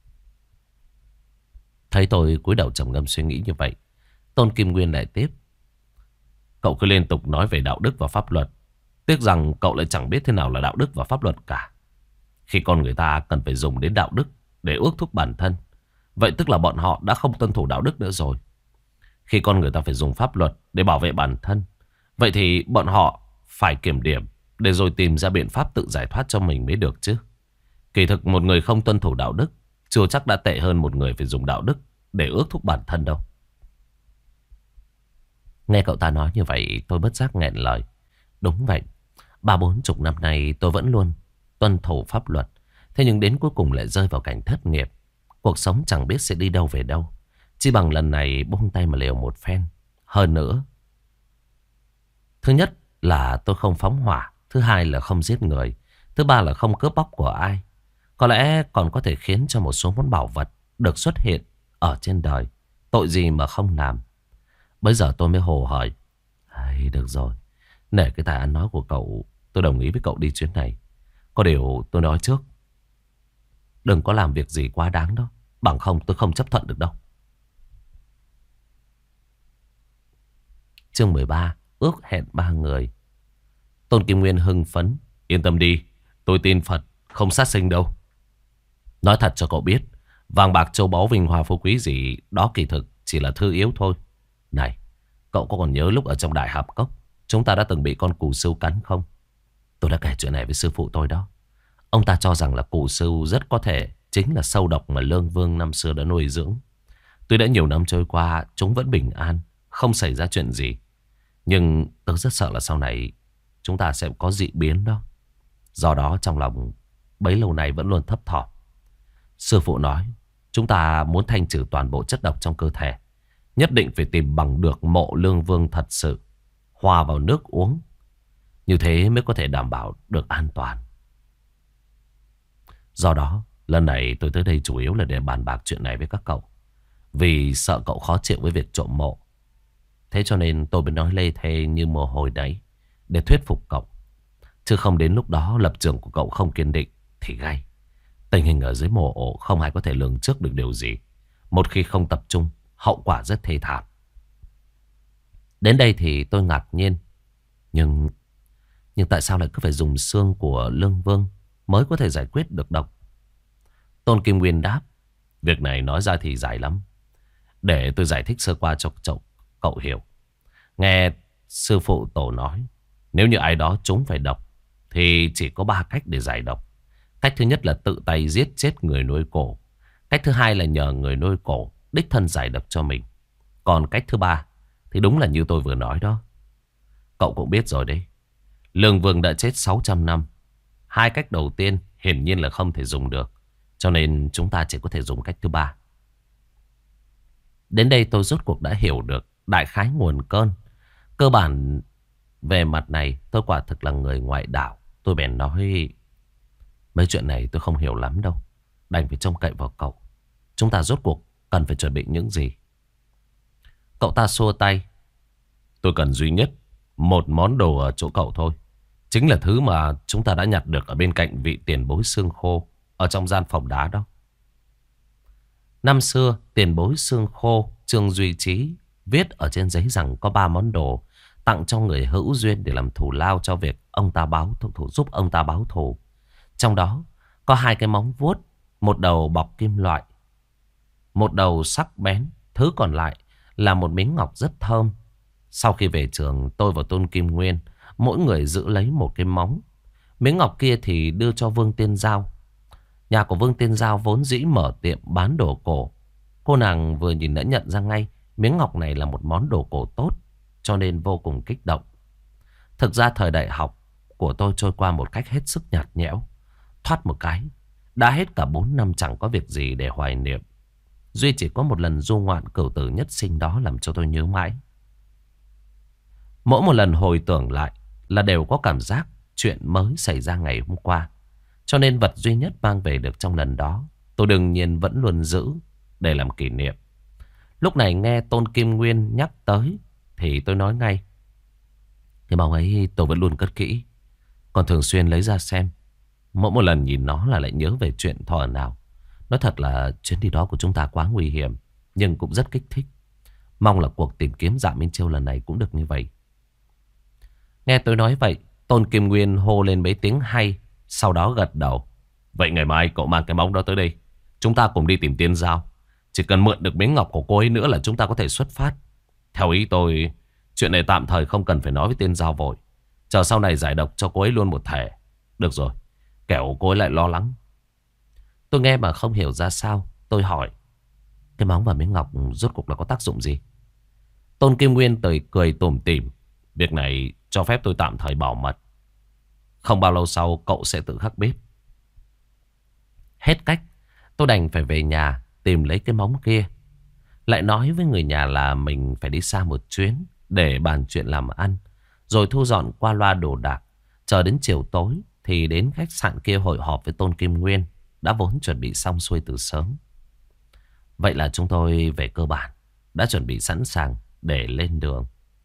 Thấy tôi cúi đầu trầm ngâm suy nghĩ như vậy, Tôn Kim Nguyên lại tiếp. Cậu cứ liên tục nói về đạo đức và pháp luật. Tiếc rằng cậu lại chẳng biết thế nào là đạo đức và pháp luật cả. Khi con người ta cần phải dùng đến đạo đức để ước thúc bản thân, vậy tức là bọn họ đã không tuân thủ đạo đức nữa rồi. Khi con người ta phải dùng pháp luật để bảo vệ bản thân, vậy thì bọn họ phải kiểm điểm để rồi tìm ra biện pháp tự giải thoát cho mình mới được chứ. Kỳ thực một người không tuân thủ đạo đức chưa chắc đã tệ hơn một người phải dùng đạo đức để ước thúc bản thân đâu. Nghe cậu ta nói như vậy tôi bất giác nghẹn lời. Đúng vậy, 30-40 năm nay tôi vẫn luôn tuân thủ pháp luật. Thế nhưng đến cuối cùng lại rơi vào cảnh thất nghiệp. Cuộc sống chẳng biết sẽ đi đâu về đâu. Chỉ bằng lần này buông tay mà liều một phen. Hơn nữa, thứ nhất là tôi không phóng hỏa. Thứ hai là không giết người. Thứ ba là không cướp bóc của ai. Có lẽ còn có thể khiến cho một số món bảo vật được xuất hiện ở trên đời. Tội gì mà không làm. Bây giờ tôi mới hồ hởi. Được rồi, nể cái tài ăn nói của cậu, tôi đồng ý với cậu đi chuyến này. Có điều tôi nói trước, đừng có làm việc gì quá đáng đó. Bằng không tôi không chấp thuận được đâu. Chương 13. Ước hẹn 3 người. Tôn Kim Nguyên hưng phấn. Yên tâm đi, tôi tin Phật, không sát sinh đâu. Nói thật cho cậu biết, vàng bạc châu báu vinh hoa phú quý gì đó kỳ thực chỉ là thứ yếu thôi. Này, cậu có còn nhớ lúc ở trong Đại Hạp Cốc chúng ta đã từng bị con cù sưu cắn không? Tôi đã kể chuyện này với sư phụ tôi đó. Ông ta cho rằng là cù sưu rất có thể chính là sâu độc mà Lương Vương năm xưa đã nuôi dưỡng. Tuy đã nhiều năm trôi qua, chúng vẫn bình an, không xảy ra chuyện gì. Nhưng tôi rất sợ là sau này chúng ta sẽ có dị biến đó. Do đó trong lòng bấy lâu nay vẫn luôn thấp thỏm. Sư phụ nói, chúng ta muốn thanh trừ toàn bộ chất độc trong cơ thể, nhất định phải tìm bằng được mộ Lương Vương thật sự, hòa vào nước uống. Như thế mới có thể đảm bảo được an toàn. Do đó, lần này tôi tới đây chủ yếu là để bàn bạc chuyện này với các cậu. Vì sợ cậu khó chịu với việc trộm mộ. Thế cho nên tôi mới nói lê thê như mồ hôi đấy, để thuyết phục cậu. Chứ không đến lúc đó lập trường của cậu không kiên định thì gay. Tình hình ở dưới mộ ổ không ai có thể lường trước được điều gì. Một khi không tập trung, hậu quả rất thê thảm. Đến đây thì tôi ngạc nhiên. Nhưng tại sao lại cứ phải dùng xương của Lương Vương mới có thể giải quyết được độc? Tôn Kim Nguyên đáp, việc này nói ra thì dài lắm. Để tôi giải thích sơ qua cho cậu hiểu. Nghe sư phụ tổ nói, nếu như ai đó trúng phải độc thì chỉ có 3 cách để giải độc. Cách thứ nhất là tự tay giết chết người nuôi cổ. Cách thứ hai là nhờ người nuôi cổ đích thân giải độc cho mình. Còn cách thứ ba thì đúng là như tôi vừa nói đó. Cậu cũng biết rồi đấy, Lương Vương đã chết 600 năm. 2 cách đầu tiên hiển nhiên là không thể dùng được. Cho nên chúng ta chỉ có thể dùng cách thứ ba. Đến đây tôi rốt cuộc đã hiểu được đại khái nguồn cơn. Cơ bản về mặt này tôi quả thực là người ngoại đạo. Tôi bèn nói, mấy chuyện này tôi không hiểu lắm đâu, đành phải trông cậy vào cậu. Chúng ta rốt cuộc cần phải chuẩn bị những gì? Cậu ta xua tay. Tôi cần duy nhất một món đồ ở chỗ cậu thôi. Chính là thứ mà chúng ta đã nhặt được ở bên cạnh vị tiền bối xương khô, ở trong gian phòng đá đó. Năm xưa tiền bối xương khô Trương Duy Trí viết ở trên giấy rằng có 3 món đồ tặng cho người hữu duyên để làm thù lao cho việc ông ta giúp ông ta báo thù. Trong đó có 2 cái móng vuốt, một đầu bọc kim loại, một đầu sắc bén. Thứ còn lại là một miếng ngọc rất thơm. Sau khi về trường, tôi và Tôn Kim Nguyên mỗi người giữ lấy một cái móng. Miếng ngọc kia thì đưa cho Vương Tiên Giao. Nhà của Vương Tiên Giao vốn dĩ mở tiệm bán đồ cổ. Cô nàng vừa nhìn đã nhận ra ngay miếng ngọc này là một món đồ cổ tốt, cho nên vô cùng kích động. Thực ra thời đại học của tôi trôi qua một cách hết sức nhạt nhẽo. Thoát một cái, đã hết cả 4 năm chẳng có việc gì để hoài niệm. Duy chỉ có một lần du ngoạn cửu tử nhất sinh đó làm cho tôi nhớ mãi. Mỗi một lần hồi tưởng lại là đều có cảm giác chuyện mới xảy ra ngày hôm qua. Cho nên vật duy nhất mang về được trong lần đó, tôi đương nhiên vẫn luôn giữ để làm kỷ niệm. Lúc này nghe Tôn Kim Nguyên nhắc tới thì tôi nói ngay, cái bóng ấy tôi vẫn luôn cất kỹ, còn thường xuyên lấy ra xem. Mỗi một lần nhìn nó là lại nhớ về chuyện thuở nào. Nói thật là chuyến đi đó của chúng ta quá nguy hiểm, nhưng cũng rất kích thích. Mong là cuộc tìm kiếm Dạ Minh Châu lần này cũng được như vậy. Nghe tôi nói vậy, Tôn Kim Nguyên hô lên mấy tiếng hay, sau đó gật đầu. Vậy ngày mai cậu mang cái móng đó tới đây, chúng ta cùng đi tìm Tiên Giao. Chỉ cần mượn được miếng ngọc của cô ấy nữa là chúng ta có thể xuất phát. Theo ý tôi, chuyện này tạm thời không cần phải nói với Tiên Giao vội. Chờ sau này giải độc cho cô ấy luôn một thể. Được rồi, kẻo cô ấy lại lo lắng. Tôi nghe mà không hiểu ra sao. Tôi hỏi, Cái móng và miếng ngọc rốt cuộc là có tác dụng gì? Tôn Kim Nguyên cười tủm tỉm. Việc này cho phép tôi tạm thời bảo mật. Không bao lâu sau cậu sẽ tự khắc biết. Hết cách, tôi đành phải về nhà tìm lấy cái móng kia. Lại nói với người nhà là mình phải đi xa một chuyến để bàn chuyện làm ăn. Rồi thu dọn qua loa đồ đạc. Chờ đến chiều tối thì đến khách sạn kia hội họp với Tôn Kim Nguyên. Đã vốn chuẩn bị xong xuôi từ sớm. Vậy là chúng tôi về cơ bản đã chuẩn bị sẵn sàng để lên đường.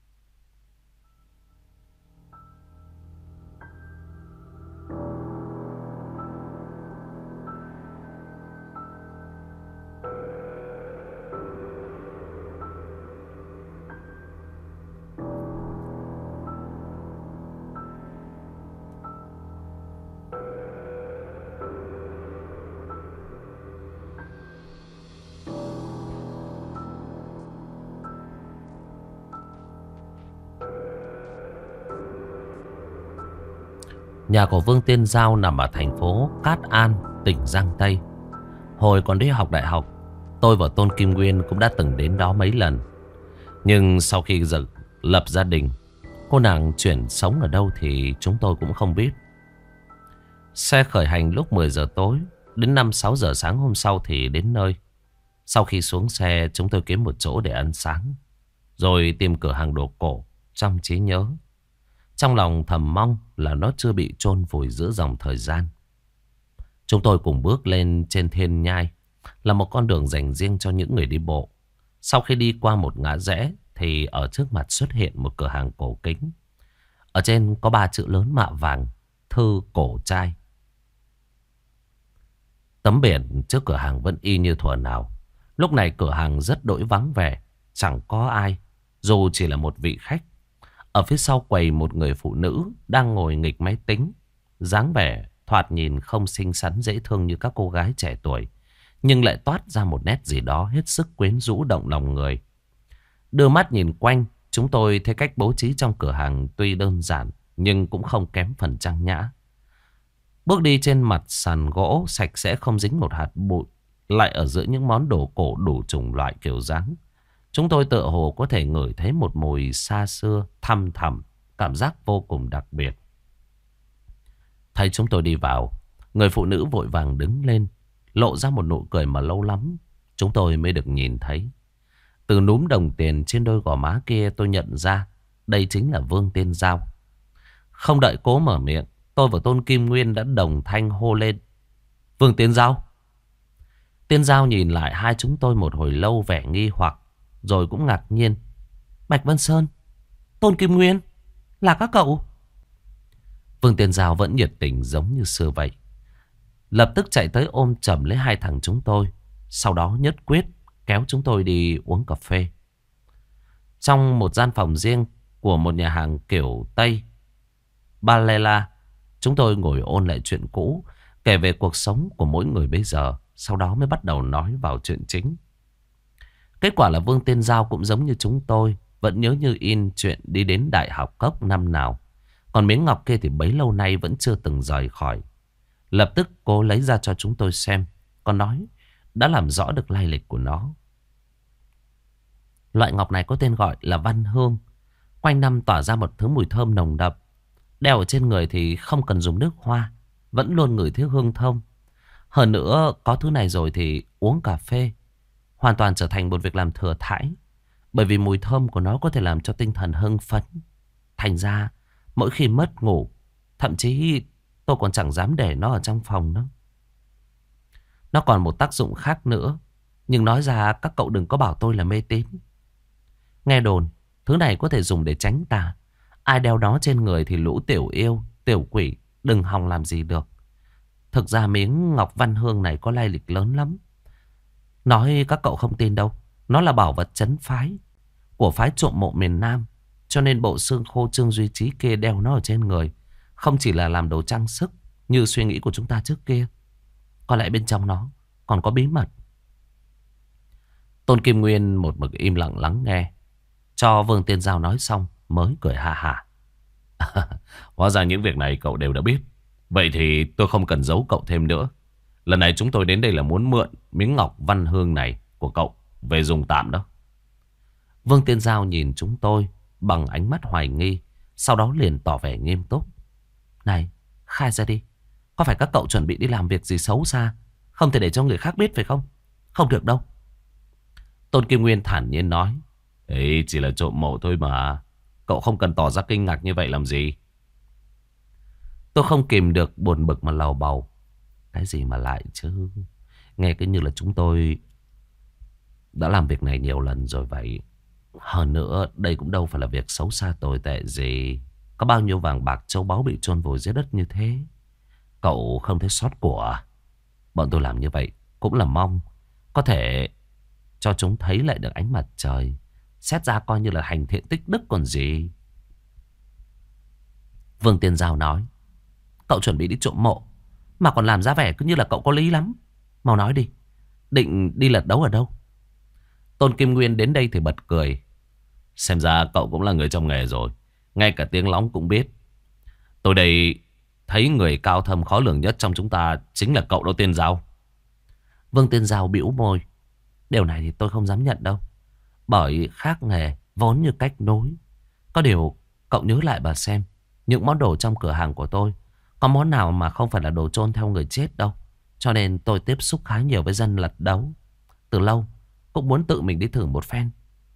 Nhà của Vương Tiên Giao nằm ở thành phố Cát An, tỉnh Giang Tây. Hồi còn đi học đại học, tôi và Tôn Kim Nguyên cũng đã từng đến đó mấy lần. Nhưng sau khi lập gia đình, cô nàng chuyển sống ở đâu thì chúng tôi cũng không biết. Xe khởi hành lúc 10 giờ tối, đến 5-6 giờ sáng hôm sau thì đến nơi. Sau khi xuống xe, chúng tôi kiếm một chỗ để ăn sáng, rồi tìm cửa hàng đồ cổ trong trí nhớ. Trong lòng thầm mong là nó chưa bị chôn vùi giữa dòng thời gian. Chúng tôi cùng bước lên trên thiên nhai, là một con đường dành riêng cho những người đi bộ. Sau khi đi qua một ngã rẽ thì ở trước mặt xuất hiện một cửa hàng cổ kính. Ở trên có 3 chữ lớn mạ vàng: Thư Cổ Trai. Tấm biển trước cửa hàng vẫn y như thuở nào. Lúc này cửa hàng rất đỗi vắng vẻ, chẳng có ai, dù chỉ là một vị khách. Ở phía sau quầy một người phụ nữ đang ngồi nghịch máy tính. Dáng vẻ thoạt nhìn không xinh xắn dễ thương như các cô gái trẻ tuổi, nhưng lại toát ra một nét gì đó hết sức quyến rũ động lòng người. Đưa mắt nhìn quanh, chúng tôi thấy cách bố trí trong cửa hàng tuy đơn giản nhưng cũng không kém phần trang nhã. Bước đi trên mặt sàn gỗ sạch sẽ không dính một hạt bụi, lại ở giữa những món đồ cổ đủ chủng loại kiểu dáng. Chúng tôi tựa hồ có thể ngửi thấy một mùi xa xưa thăm thẳm, cảm giác vô cùng đặc biệt. Thấy chúng tôi đi vào, người phụ nữ vội vàng đứng lên, lộ ra một nụ cười mà lâu lắm chúng tôi mới được nhìn thấy. Từ núm đồng tiền trên đôi gò má kia tôi nhận ra đây chính là Vương Tiên Giao. Không đợi cố mở miệng, tôi và Tôn Kim Nguyên đã đồng thanh hô lên: Vương Tiên Giao! Tiên Giao nhìn lại hai chúng tôi một hồi lâu vẻ nghi hoặc, rồi cũng ngạc nhiên. Bạch Vân Sơn, Tôn Kim Nguyên, là các cậu? Vương Tiên Giao vẫn nhiệt tình giống như xưa vậy. Lập tức chạy tới ôm chầm lấy hai thằng chúng tôi. Sau đó nhất quyết kéo chúng tôi đi uống cà phê. Trong một gian phòng riêng của một nhà hàng kiểu Tây Balela, chúng tôi ngồi ôn lại chuyện cũ, kể về cuộc sống của mỗi người bây giờ. Sau đó mới bắt đầu nói vào chuyện chính. Kết quả là Vương Tiên Giao cũng giống như chúng tôi, vẫn nhớ như in chuyện đi đến Đại học Cốc năm nào. Còn miếng ngọc kia thì bấy lâu nay vẫn chưa từng rời khỏi. Lập tức cô lấy ra cho chúng tôi xem. Còn nói đã làm rõ được lai lịch của nó. Loại ngọc này có tên gọi là văn hương. Quanh năm tỏa ra một thứ mùi thơm nồng đậm. Đeo ở trên người thì không cần dùng nước hoa, vẫn luôn ngửi thấy hương thơm. Hơn nữa có thứ này rồi thì uống cà phê hoàn toàn trở thành một việc làm thừa thãi. Bởi vì mùi thơm của nó có thể làm cho tinh thần hưng phấn. Thành ra mỗi khi mất ngủ, thậm chí tôi còn chẳng dám để nó ở trong phòng nữa. Nó còn một tác dụng khác nữa, nhưng nói ra các cậu đừng có bảo tôi là mê tín. Nghe đồn thứ này có thể dùng để tránh tà. Ai đeo nó trên người thì lũ tiểu yêu, tiểu quỷ đừng hòng làm gì được. Thực ra miếng ngọc văn hương này có lai lịch lớn lắm. Nói các cậu không tin đâu. Nó là bảo vật trấn phái của phái trộm mộ miền Nam. Cho nên bộ xương khô Trương Duy Trí kia đeo nó ở trên người không chỉ là làm đồ trang sức như suy nghĩ của chúng ta trước kia. Có lẽ bên trong nó còn có bí mật. Tôn Kim Nguyên một mực im lặng lắng nghe, cho Vương Tiên Giao nói xong mới cười ha hả. Hóa ra những việc này cậu đều đã biết. Vậy thì tôi không cần giấu cậu thêm nữa. Lần này chúng tôi đến đây là muốn mượn miếng ngọc văn hương này của cậu về dùng tạm đó. Vương Tiên Giao nhìn chúng tôi bằng ánh mắt hoài nghi. Sau đó liền tỏ vẻ nghiêm túc. Này, khai ra đi. Có phải các cậu chuẩn bị đi làm việc gì xấu xa, không thể để cho người khác biết phải không? Không được đâu. Tôn Kim Nguyên thản nhiên nói. Ấy chỉ là trộm mộ thôi mà. Cậu không cần tỏ ra kinh ngạc như vậy làm gì. Tôi không kìm được buồn bực mà lầu bầu. Cái gì mà lại chứ. Nghe cứ như là chúng tôi đã làm việc này nhiều lần rồi vậy. Hơn nữa đây cũng đâu phải là việc xấu xa tồi tệ gì. Có bao nhiêu vàng bạc châu báu bị chôn vùi dưới đất như thế, cậu không thấy xót của à? Bọn tôi làm như vậy cũng là mong có thể cho chúng thấy lại được ánh mặt trời. Xét ra coi như là hành thiện tích đức còn gì. Vương Tiên Giao nói. Cậu chuẩn bị đi trộm mộ mà còn làm ra vẻ cứ như là cậu có lý lắm. Mau nói đi, định đi lật đấu ở đâu? Tôn Kim Nguyên đến đây thì bật cười. Xem ra cậu cũng là người trong nghề rồi, ngay cả tiếng lóng cũng biết. Tôi đây thấy người cao thâm khó lường nhất trong chúng ta chính là cậu đó Tiên Giao. Vương Tiên Giao bĩu môi. Điều này thì tôi không dám nhận đâu. Bởi khác nghề vốn như cách nối. Có điều cậu nhớ lại bà xem, những món đồ trong cửa hàng của tôi có món nào mà không phải là đồ chôn theo người chết đâu. Cho nên tôi tiếp xúc khá nhiều với dân lật đấu. Từ lâu cũng muốn tự mình đi thử một phen.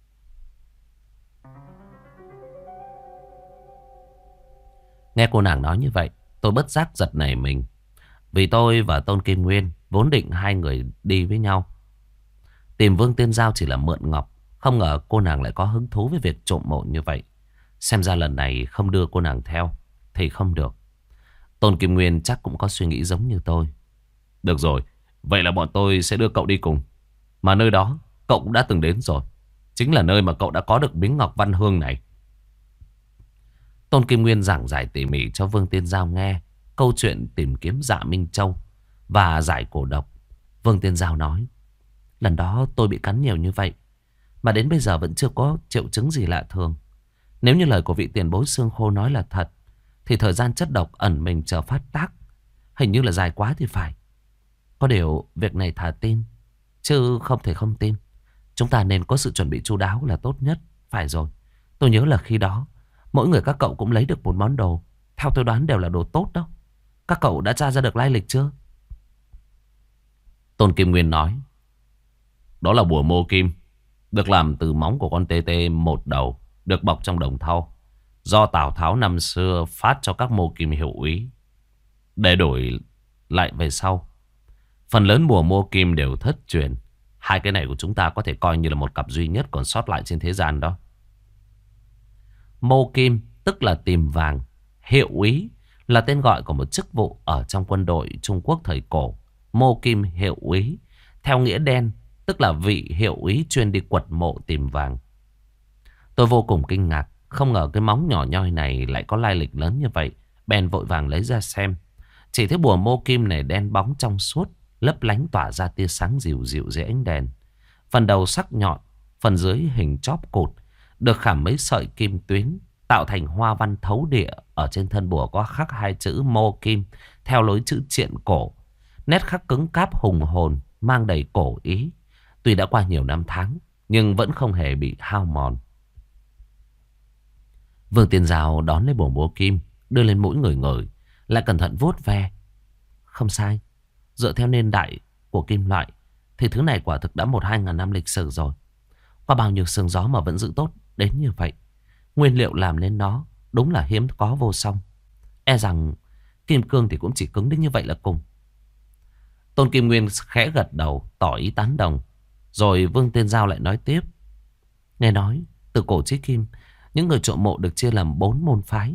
Nghe cô nàng nói như vậy, tôi bất giác giật nảy mình. Vì tôi và Tôn Kim Nguyên vốn định hai người đi với nhau. Tìm Vương Tiên Giao chỉ là mượn ngọc. Không ngờ cô nàng lại có hứng thú với việc trộm mộ như vậy. Xem ra lần này không đưa cô nàng theo thì không được. Tôn Kim Nguyên chắc cũng có suy nghĩ giống như tôi. Được rồi, vậy là bọn tôi sẽ đưa cậu đi cùng. Mà nơi đó cậu cũng đã từng đến rồi. Chính là nơi mà cậu đã có được miếng ngọc văn hương này. Tôn Kim Nguyên giảng giải tỉ mỉ cho Vương Tiên Giao nghe câu chuyện tìm kiếm Dạ Minh Châu và giải cổ độc. Vương Tiên Giao nói. Lần đó tôi bị cắn nhiều như vậy mà đến bây giờ vẫn chưa có triệu chứng gì lạ thường. Nếu như lời của vị tiền bối xương khô nói là thật thì thời gian chất độc ẩn mình chờ phát tác hình như là dài quá thì phải. Có điều việc này thà tin chứ không thể không tin. Chúng ta nên có sự chuẩn bị chu đáo là tốt nhất. Phải rồi, tôi nhớ là khi đó mỗi người các cậu cũng lấy được một món đồ. Theo tôi đoán đều là đồ tốt đó. Các cậu đã tra ra được lai lịch chưa? Tôn Kim Nguyên nói. Đó là bùa mô kim, được làm từ móng của con tê tê một đầu, được bọc trong đồng thau, do Tào Tháo năm xưa phát cho các mô kim hiệu úy, để đổi lại về sau. Phần lớn bùa mô kim đều thất truyền. Hai cái này của chúng ta có thể coi như là một cặp duy nhất còn sót lại trên thế gian đó. Mô kim tức là tìm vàng. Hiệu úy là tên gọi của một chức vụ ở trong quân đội Trung Quốc thời cổ. Mô kim hiệu úy theo nghĩa đen tức là vị hiệu úy chuyên đi quật mộ tìm vàng. Tôi vô cùng kinh ngạc, không ngờ cái móng nhỏ nhoi này lại có lai lịch lớn như vậy. Bèn vội vàng lấy ra xem. Chỉ thấy bùa mô kim này đen bóng trong suốt, lấp lánh tỏa ra tia sáng dịu dịu dưới ánh đèn. Phần đầu sắc nhọn, phần dưới hình chóp cột, được khảm mấy sợi kim tuyến, tạo thành hoa văn thấu địa. Ở trên thân bùa có khắc hai chữ mô kim theo lối chữ triện cổ. Nét khắc cứng cáp hùng hồn, mang đầy cổ ý. Tuy đã qua nhiều năm tháng nhưng vẫn không hề bị hao mòn. Vương Tiên Giao đón lấy bùa mô kim, đưa lên mũi ngửi ngửi, lại cẩn thận vuốt ve. Không sai, dựa theo niên đại của kim loại thì thứ này quả thực đã 1-2 ngàn năm lịch sử rồi. Qua bao nhiêu sương gió mà vẫn giữ tốt đến như vậy. Nguyên liệu làm nên nó đúng là hiếm có vô song. E rằng kim cương thì cũng chỉ cứng đến như vậy là cùng. Tôn Kim Nguyên khẽ gật đầu tỏ ý tán đồng. Rồi Vương Tiên Giao lại nói tiếp. Nghe nói từ cổ chí kim, những người trộm mộ được chia làm 4 môn phái.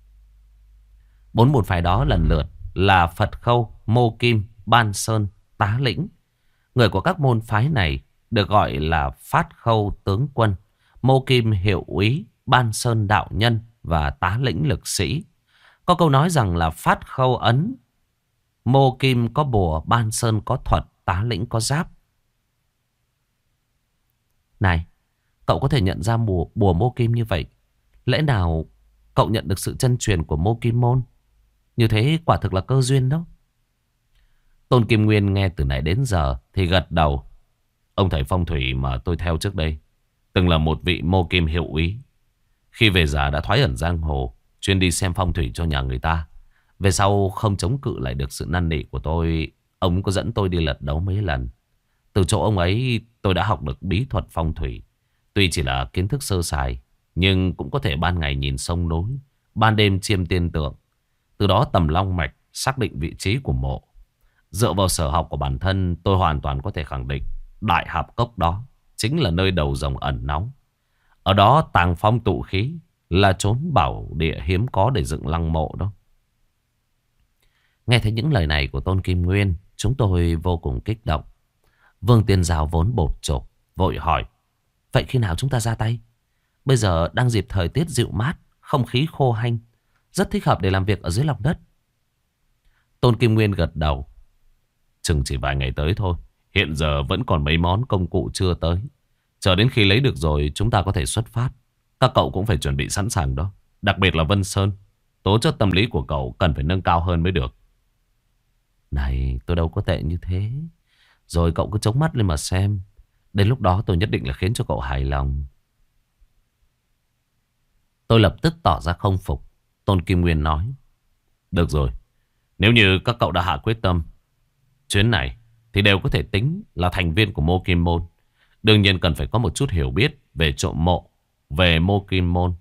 4 môn phái đó lần lượt là Phật Khâu, Mô Kim, Ban Sơn, Tá Lĩnh. Người của các môn phái này được gọi là Phát Khâu tướng quân, Mô Kim hiệu úy, Ban Sơn đạo nhân và Tá Lĩnh lực sĩ. Có câu nói rằng là Phát Khâu ấn, Mô Kim có bùa, Ban Sơn có thuật, Tá Lĩnh có giáp. Này, cậu có thể nhận ra bùa Mô Kim như vậy, lẽ nào cậu nhận được sự chân truyền của Mô Kim môn? Như thế quả thực là cơ duyên đó. Tôn Kim Nguyên nghe từ nãy đến giờ thì gật đầu. Ông thầy phong thủy mà tôi theo trước đây từng là một vị mô kim hiệu úy. Khi về già đã thoái ẩn giang hồ, chuyên đi xem phong thủy cho nhà người ta. Về sau không chống cự lại được sự năn nỉ của tôi, ông có dẫn tôi đi lật đấu mấy lần. Từ chỗ ông ấy tôi đã học được bí thuật phong thủy. Tuy chỉ là kiến thức sơ sài, nhưng cũng có thể ban ngày nhìn sông núi, ban đêm chiêm tiên tượng. Từ đó tầm long mạch xác định vị trí của mộ. Dựa vào sở học của bản thân, tôi hoàn toàn có thể khẳng định Đại Hạp Cốc đó chính là nơi đầu rồng ẩn náu. Ở đó tàng phong tụ khí, là chốn bảo địa hiếm có để dựng lăng mộ đó. Nghe thấy những lời này của Tôn Kim Nguyên, chúng tôi vô cùng kích động. Vương Tiên Giao vốn bột chộp, vội hỏi: vậy khi nào chúng ta ra tay? Bây giờ đang dịp thời tiết dịu mát, không khí khô hanh, rất thích hợp để làm việc ở dưới lòng đất. Tôn Kim Nguyên gật đầu: chừng chỉ vài ngày tới thôi. Hiện giờ vẫn còn mấy món công cụ chưa tới. Chờ đến khi lấy được rồi chúng ta có thể xuất phát. Các cậu cũng phải chuẩn bị sẵn sàng đó. Đặc biệt là Vân Sơn. Tố chất tâm lý của cậu cần phải nâng cao hơn mới được. Này, tôi đâu có tệ như thế. Rồi cậu cứ chống mắt lên mà xem. Đến lúc đó tôi nhất định là khiến cho cậu hài lòng. Tôi lập tức tỏ ra không phục. Tôn Kim Nguyên nói: được rồi, nếu như các cậu đã hạ quyết tâm, chuyến này thì đều có thể tính là thành viên của Mô Kim Môn. Đương nhiên cần phải có một chút hiểu biết về trộm mộ, về Mô Kim Môn.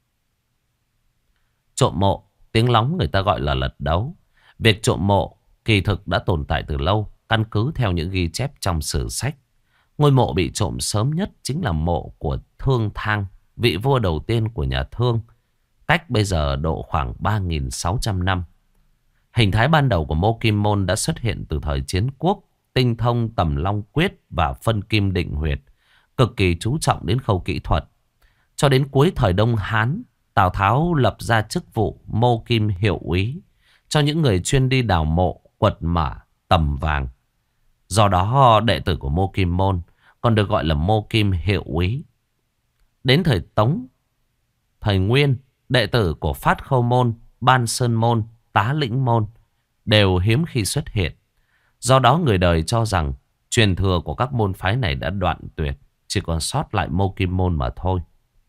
Trộm mộ, tiếng lóng người ta gọi là lật đấu. Việc trộm mộ kỳ thực đã tồn tại từ lâu, căn cứ theo những ghi chép trong sử sách. Ngôi mộ bị trộm sớm nhất chính là mộ của Thương Thang, vị vua đầu tiên của nhà Thương, cách bây giờ độ khoảng 3.600 năm. Hình thái ban đầu của Mô Kim Môn đã xuất hiện từ thời Chiến Quốc, tinh thông tầm long quyết và phân kim định huyệt, cực kỳ chú trọng đến khâu kỹ thuật. Cho đến cuối thời Đông Hán, Tào Tháo lập ra chức vụ Mô Kim hiệu úy cho những người chuyên đi đào mộ, quật mả, tầm vàng. Do đó đệ tử của Mô Kim Môn còn được gọi là Mô Kim hiệu úy. Đến thời Tống, thời Nguyên, đệ tử của Phát Khâu Môn, Ban Sơn Môn, Tá Lĩnh Môn đều hiếm khi xuất hiện. Do đó người đời cho rằng truyền thừa của các môn phái này đã đoạn tuyệt, chỉ còn sót lại Mô Kim Môn mà thôi.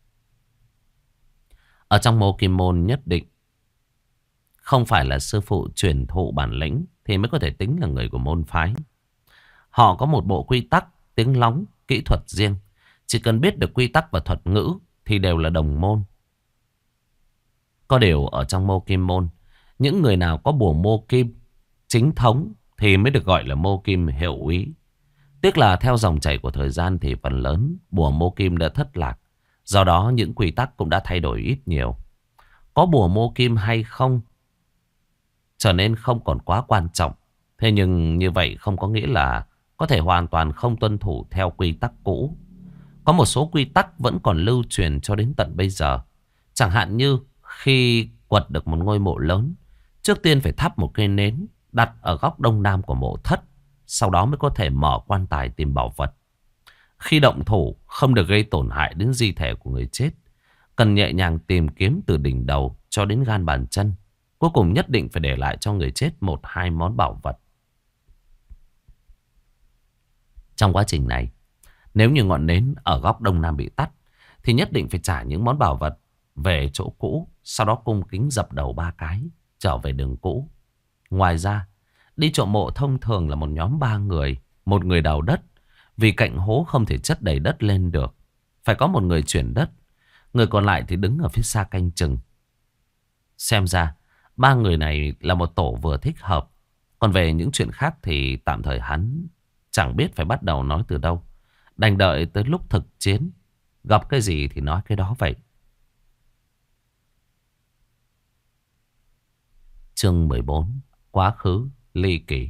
Ở trong Mô Kim Môn nhất định không phải là sư phụ truyền thụ bản lĩnh thì mới có thể tính là người của môn phái. Họ có một bộ quy tắc, tiếng lóng, kỹ thuật riêng. Chỉ cần biết được quy tắc và thuật ngữ thì đều là đồng môn. Có điều ở trong Mô Kim Môn, những người nào có bùa Mô Kim chính thống thì mới được gọi là Mô Kim hiệu úy. Tiếc là theo dòng chảy của thời gian thì phần lớn bùa Mô Kim đã thất lạc. Do đó những quy tắc cũng đã thay đổi ít nhiều. Có bùa Mô Kim hay không trở nên không còn quá quan trọng. Thế nhưng như vậy không có nghĩa là có thể hoàn toàn không tuân thủ theo quy tắc cũ. Có một số quy tắc vẫn còn lưu truyền cho đến tận bây giờ. Chẳng hạn như khi quật được một ngôi mộ lớn, trước tiên phải thắp một cây nến đặt ở góc đông nam của mộ thất. Sau đó mới có thể mở quan tài tìm bảo vật. Khi động thủ không được gây tổn hại đến di thể của người chết. Cần nhẹ nhàng tìm kiếm từ đỉnh đầu cho đến gan bàn chân. Cuối cùng nhất định phải để lại cho người chết 1-2 món bảo vật. Trong quá trình này, nếu như ngọn nến ở góc đông nam bị tắt thì nhất định phải trả những món bảo vật về chỗ cũ. Sau đó cung kính dập đầu 3 cái trở về đường cũ. Ngoài ra, đi trộm mộ thông thường là một nhóm 3 người. Một người đào đất, vì cạnh hố không thể chất đầy đất lên được, phải có một người chuyển đất. Người còn lại thì đứng ở phía xa canh chừng. Xem ra 3 người này là một tổ vừa thích hợp. Còn về những chuyện khác thì tạm thời hắn chẳng biết phải bắt đầu nói từ đâu. Đành đợi tới lúc thực chiến, gặp cái gì thì nói cái đó vậy. Chương 14. Quá khứ ly kỳ.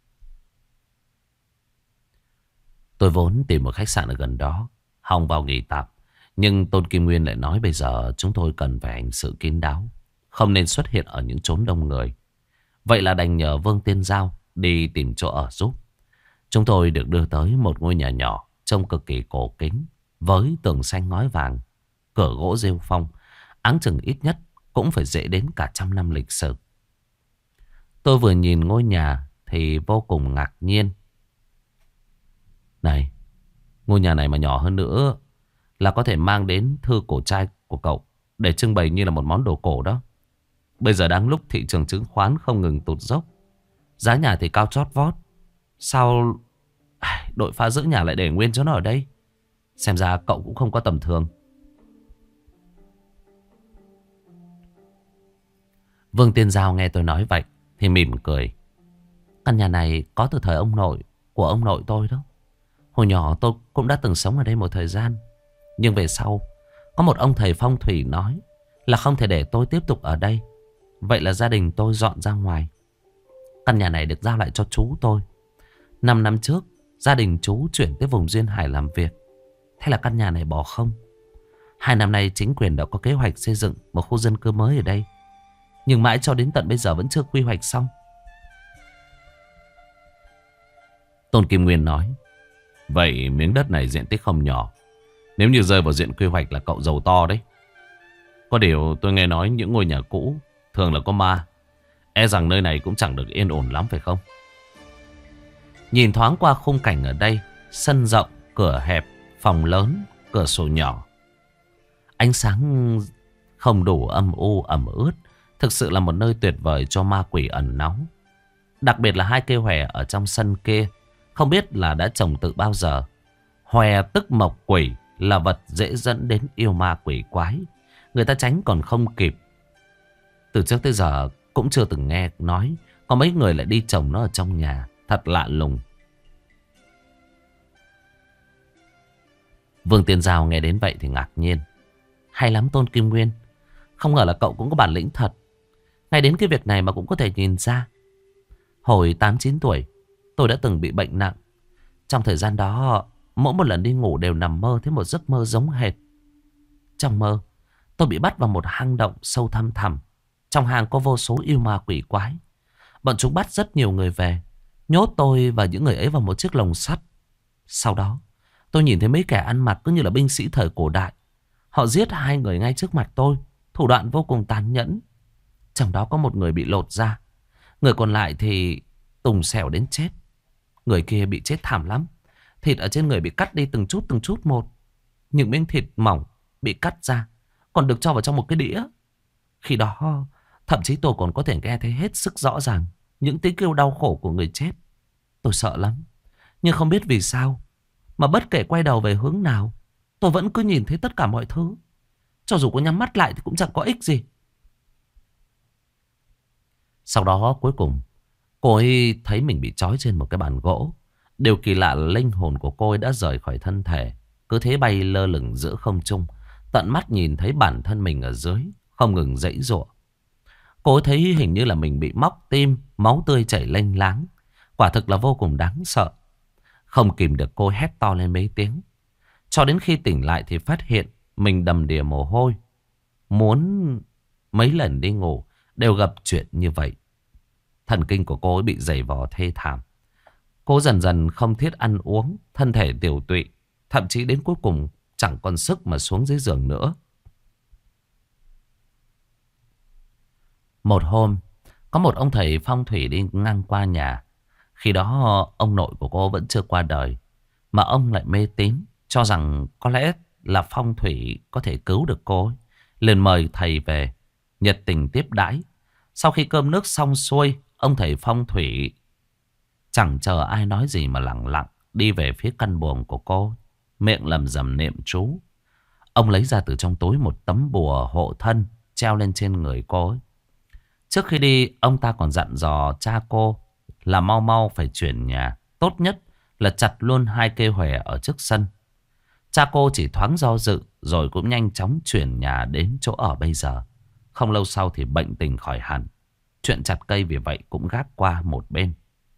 Tôi vốn tìm một khách sạn ở gần đó, hòng vào nghỉ tạm. Nhưng Tôn Kim Nguyên lại nói bây giờ chúng tôi cần phải hành sự kín đáo, không nên xuất hiện ở những chốn đông người. Vậy là đành nhờ Vương Tiên Giao đi tìm chỗ ở giúp. Chúng tôi được đưa tới một ngôi nhà nhỏ trông cực kỳ cổ kính, với tường xanh ngói vàng, cửa gỗ rêu phong, áng chừng ít nhất cũng phải dễ đến cả 100 năm lịch sử. Tôi vừa nhìn ngôi nhà thì vô cùng ngạc nhiên. Này, Ngôi nhà này mà nhỏ hơn nữa là có thể mang đến thư cổ trai của cậu để trưng bày như là một món đồ cổ đó. Bây giờ đang lúc thị trường chứng khoán không ngừng tụt dốc, giá nhà thì cao chót vót. Sao đội phá giữ nhà lại để nguyên cho nó ở đây? Xem ra cậu cũng không có tầm thường. Vương Tiên Giao nghe tôi nói vậy thì mỉm cười. Căn nhà này có từ thời của ông nội tôi đó. Hồi nhỏ tôi cũng đã từng sống ở đây một thời gian. Nhưng về sau có một ông thầy phong thủy nói là không thể để tôi tiếp tục ở đây. Vậy là gia đình tôi dọn ra ngoài. Căn nhà này được giao lại cho chú tôi. 5 năm trước gia đình chú chuyển tới vùng Duyên Hải làm việc. Thế là căn nhà này bỏ không. 2 năm nay chính quyền đã có kế hoạch xây dựng một khu dân cư mới ở đây. Nhưng mãi cho đến tận bây giờ vẫn chưa quy hoạch xong. Tôn Kim Nguyên nói: vậy miếng đất này diện tích không nhỏ. Nếu như rơi vào diện quy hoạch là cậu giàu to đấy. Có điều tôi nghe nói những ngôi nhà cũ thường là có ma. E rằng nơi này cũng chẳng được yên ổn lắm phải không? Nhìn thoáng qua khung cảnh ở đây, sân rộng, cửa hẹp, phòng lớn, cửa sổ nhỏ. Ánh sáng không đủ âm u ẩm ướt. Thực sự là một nơi tuyệt vời cho ma quỷ ẩn náu. Đặc biệt là 2 cây hòe ở trong sân kia, không biết là đã trồng từ bao giờ. Hòe tức mộc quỷ, là vật dễ dẫn đến yêu ma quỷ quái. Người ta tránh còn không kịp. Từ trước tới giờ cũng chưa từng nghe nói có mấy người lại đi trồng nó ở trong nhà. Thật lạ lùng. Vương Tiên Giao nghe đến vậy thì ngạc nhiên. Hay lắm Tôn Kim Nguyên. Không ngờ là cậu cũng có bản lĩnh thật. Ngay đến cái việc này mà cũng có thể nhìn ra. Hồi 8-9 tuổi tôi đã từng bị bệnh nặng. Trong thời gian đó mỗi một lần đi ngủ đều nằm mơ thấy một giấc mơ giống hệt. Trong mơ tôi bị bắt vào một hang động sâu thăm thẳm. Trong hang có vô số yêu ma quỷ quái. Bọn chúng bắt rất nhiều người về, nhốt tôi và những người ấy vào một chiếc lồng sắt. Sau đó tôi nhìn thấy mấy kẻ ăn mặc cứ như là binh sĩ thời cổ đại. Họ giết 2 người ngay trước mặt tôi. Thủ đoạn vô cùng tàn nhẫn. Trong đó có một người bị lột da. Người còn lại thì tùng xẻo đến chết. Người kia bị chết thảm lắm. Thịt ở trên người bị cắt đi từng chút một. Những miếng thịt mỏng bị cắt ra còn được cho vào trong một cái đĩa. Khi đó thậm chí tôi còn có thể nghe thấy hết sức rõ ràng những tiếng kêu đau khổ của người chết. Tôi sợ lắm. Nhưng không biết vì sao mà bất kể quay đầu về hướng nào, tôi vẫn cứ nhìn thấy tất cả mọi thứ. Cho dù có nhắm mắt lại thì cũng chẳng có ích gì. Sau đó cuối cùng cô ấy thấy mình bị trói trên một cái bàn gỗ. Điều kỳ lạ là linh hồn của cô ấy đã rời khỏi thân thể, cứ thế bay lơ lửng giữa không trung. Tận mắt nhìn thấy bản thân mình ở dưới không ngừng giãy giụa. Cô ấy thấy hình như là mình bị móc tim, máu tươi chảy lênh láng. Quả thực là vô cùng đáng sợ. Không kìm được cô hét to lên mấy tiếng. Cho đến khi tỉnh lại thì phát hiện mình đầm đìa mồ hôi. Muốn mấy lần đi ngủ đều gặp chuyện như vậy. Thần kinh của cô ấy bị giày vò thê thảm. Cô dần dần không thiết ăn uống, thân thể tiểu tụy. Thậm chí đến cuối cùng chẳng còn sức mà xuống dưới giường nữa. Một hôm, có một ông thầy phong thủy đi ngang qua nhà. Khi đó ông nội của cô vẫn chưa qua đời, mà ông lại mê tín, cho rằng có lẽ là phong thủy có thể cứu được cô ấy. Liền mời thầy về, nhiệt tình tiếp đãi. Sau khi cơm nước xong xuôi, ông thầy phong thủy chẳng chờ ai nói gì mà lặng lặng đi về phía căn buồng của cô, miệng lẩm rẩm niệm chú. Ông lấy ra từ trong túi một tấm bùa hộ thân treo lên trên người cô ấy. Trước khi đi, ông ta còn dặn dò cha cô là mau mau phải chuyển nhà. Tốt nhất là chặt luôn 2 cây hòe ở trước sân. Cha cô chỉ thoáng do dự rồi cũng nhanh chóng chuyển nhà đến chỗ ở bây giờ. Không lâu sau thì bệnh tình khỏi hẳn. Chuyện chặt cây vì vậy cũng gác qua một bên.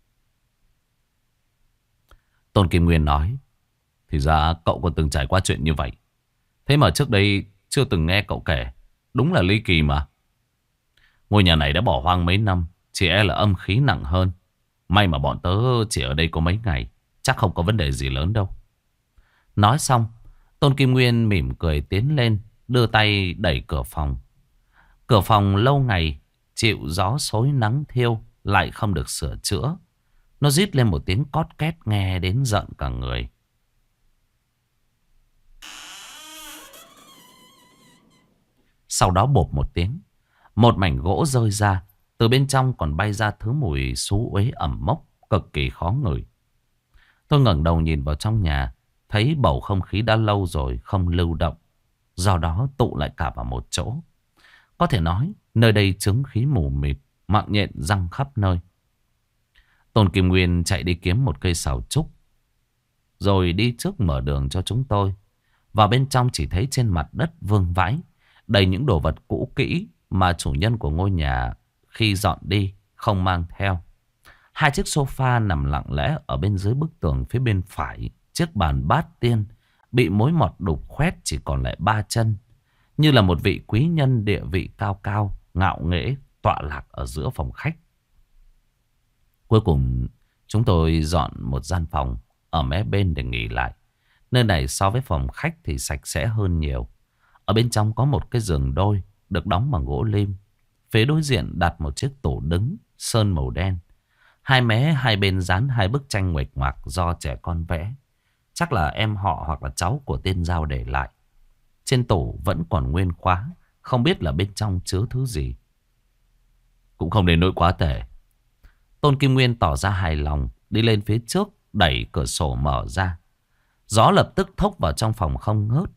Tôn Kim Nguyên nói: thì ra cậu còn từng trải qua chuyện như vậy. Thế mà trước đây chưa từng nghe cậu kể. Đúng là ly kỳ mà. Ngôi nhà này đã bỏ hoang mấy năm, chỉ e là âm khí nặng hơn. May mà bọn tớ chỉ ở đây có mấy ngày, chắc không có vấn đề gì lớn đâu. Nói xong, Tôn Kim Nguyên mỉm cười tiến lên, đưa tay đẩy cửa phòng. Cửa phòng lâu ngày chịu gió xối nắng thiêu, lại không được sửa chữa. Nó rít lên một tiếng cót két nghe đến giận cả người. Sau đó bộp một tiếng, một mảnh gỗ rơi ra. Từ bên trong còn bay ra thứ mùi xú uế ẩm mốc, cực kỳ khó ngửi. Tôi ngẩng đầu nhìn vào trong nhà, thấy bầu không khí đã lâu rồi không lưu động, do đó tụ lại cả vào một chỗ. Có thể nói nơi đây chứng khí mù mịt, mạng nhện răng khắp nơi. Tôn Kim Nguyên chạy đi kiếm một cây sào trúc, rồi đi trước mở đường cho chúng tôi. Vào bên trong chỉ thấy trên mặt đất vương vãi, đầy những đồ vật cũ kỹ mà chủ nhân của ngôi nhà khi dọn đi không mang theo. Hai chiếc sofa nằm lặng lẽ ở bên dưới bức tường phía bên phải. Chiếc bàn bát tiên bị mối mọt đục khoét chỉ còn lại 3 chân, như là một vị quý nhân địa vị cao cao, ngạo nghễ tọa lạc ở giữa phòng khách. Cuối cùng chúng tôi dọn một gian phòng ở mé bên để nghỉ lại. Nơi này so với phòng khách thì sạch sẽ hơn nhiều. Ở bên trong có một cái giường đôi được đóng bằng gỗ lim. Phía đối diện đặt một chiếc tủ đứng sơn màu đen. Hai mé hai bên dán hai bức tranh nguệch ngoạc do trẻ con vẽ. Chắc là em họ hoặc là cháu của tên Giao để lại. Trên tủ vẫn còn nguyên khóa, không biết là bên trong chứa thứ gì. Cũng không đến nỗi quá tệ. Tôn Kim Nguyên tỏ ra hài lòng, đi lên phía trước, đẩy cửa sổ mở ra. Gió lập tức thốc vào trong phòng không ngớt.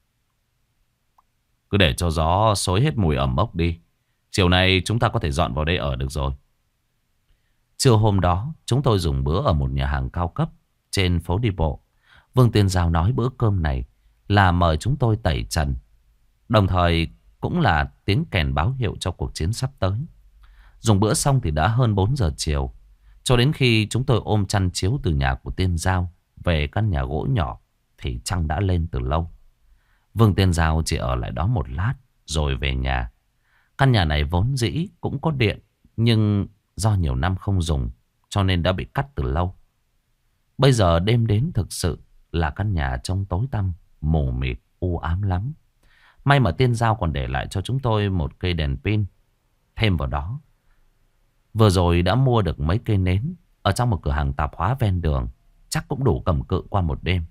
Cứ để cho gió xối hết mùi ẩm mốc đi. Chiều nay chúng ta có thể dọn vào đây ở được rồi. Trưa hôm đó, chúng tôi dùng bữa ở một nhà hàng cao cấp trên phố đi bộ. Vương Tiên Giao nói bữa cơm này là mời chúng tôi tẩy trần, đồng thời cũng là tiếng kèn báo hiệu cho cuộc chiến sắp tới. Dùng bữa xong thì đã hơn 4 giờ chiều. Cho đến khi chúng tôi ôm chăn chiếu từ nhà của Tiên Giao về căn nhà gỗ nhỏ thì trăng đã lên từ lâu. Vương Tiên Giao chỉ ở lại đó một lát rồi về nhà. Căn nhà này vốn dĩ cũng có điện, nhưng do nhiều năm không dùng cho nên đã bị cắt từ lâu. Bây giờ đêm đến thực sự là căn nhà trông tối tăm, mù mịt, u ám lắm. May mà Tiên Giao còn để lại cho chúng tôi một cây đèn pin. Thêm vào đó, vừa rồi đã mua được mấy cây nến ở trong một cửa hàng tạp hóa ven đường, chắc cũng đủ cầm cự qua một đêm.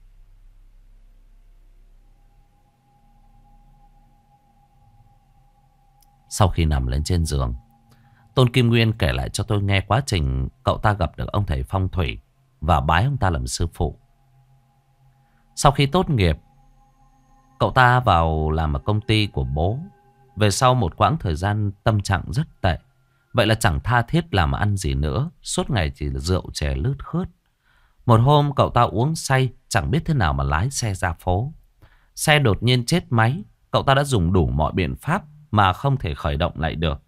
Sau khi nằm lên trên giường, Tôn Kim Nguyên kể lại cho tôi nghe quá trình cậu ta gặp được ông thầy phong thủy và bái ông ta làm sư phụ. Sau khi tốt nghiệp, cậu ta vào làm ở công ty của bố. Về sau một quãng thời gian tâm trạng rất tệ. Vậy là chẳng tha thiết làm ăn gì nữa, suốt ngày chỉ là rượu chè lướt khướt. Một hôm cậu ta uống say, chẳng biết thế nào mà lái xe ra phố. Xe đột nhiên chết máy. Cậu ta đã dùng đủ mọi biện pháp mà không thể khởi động lại được.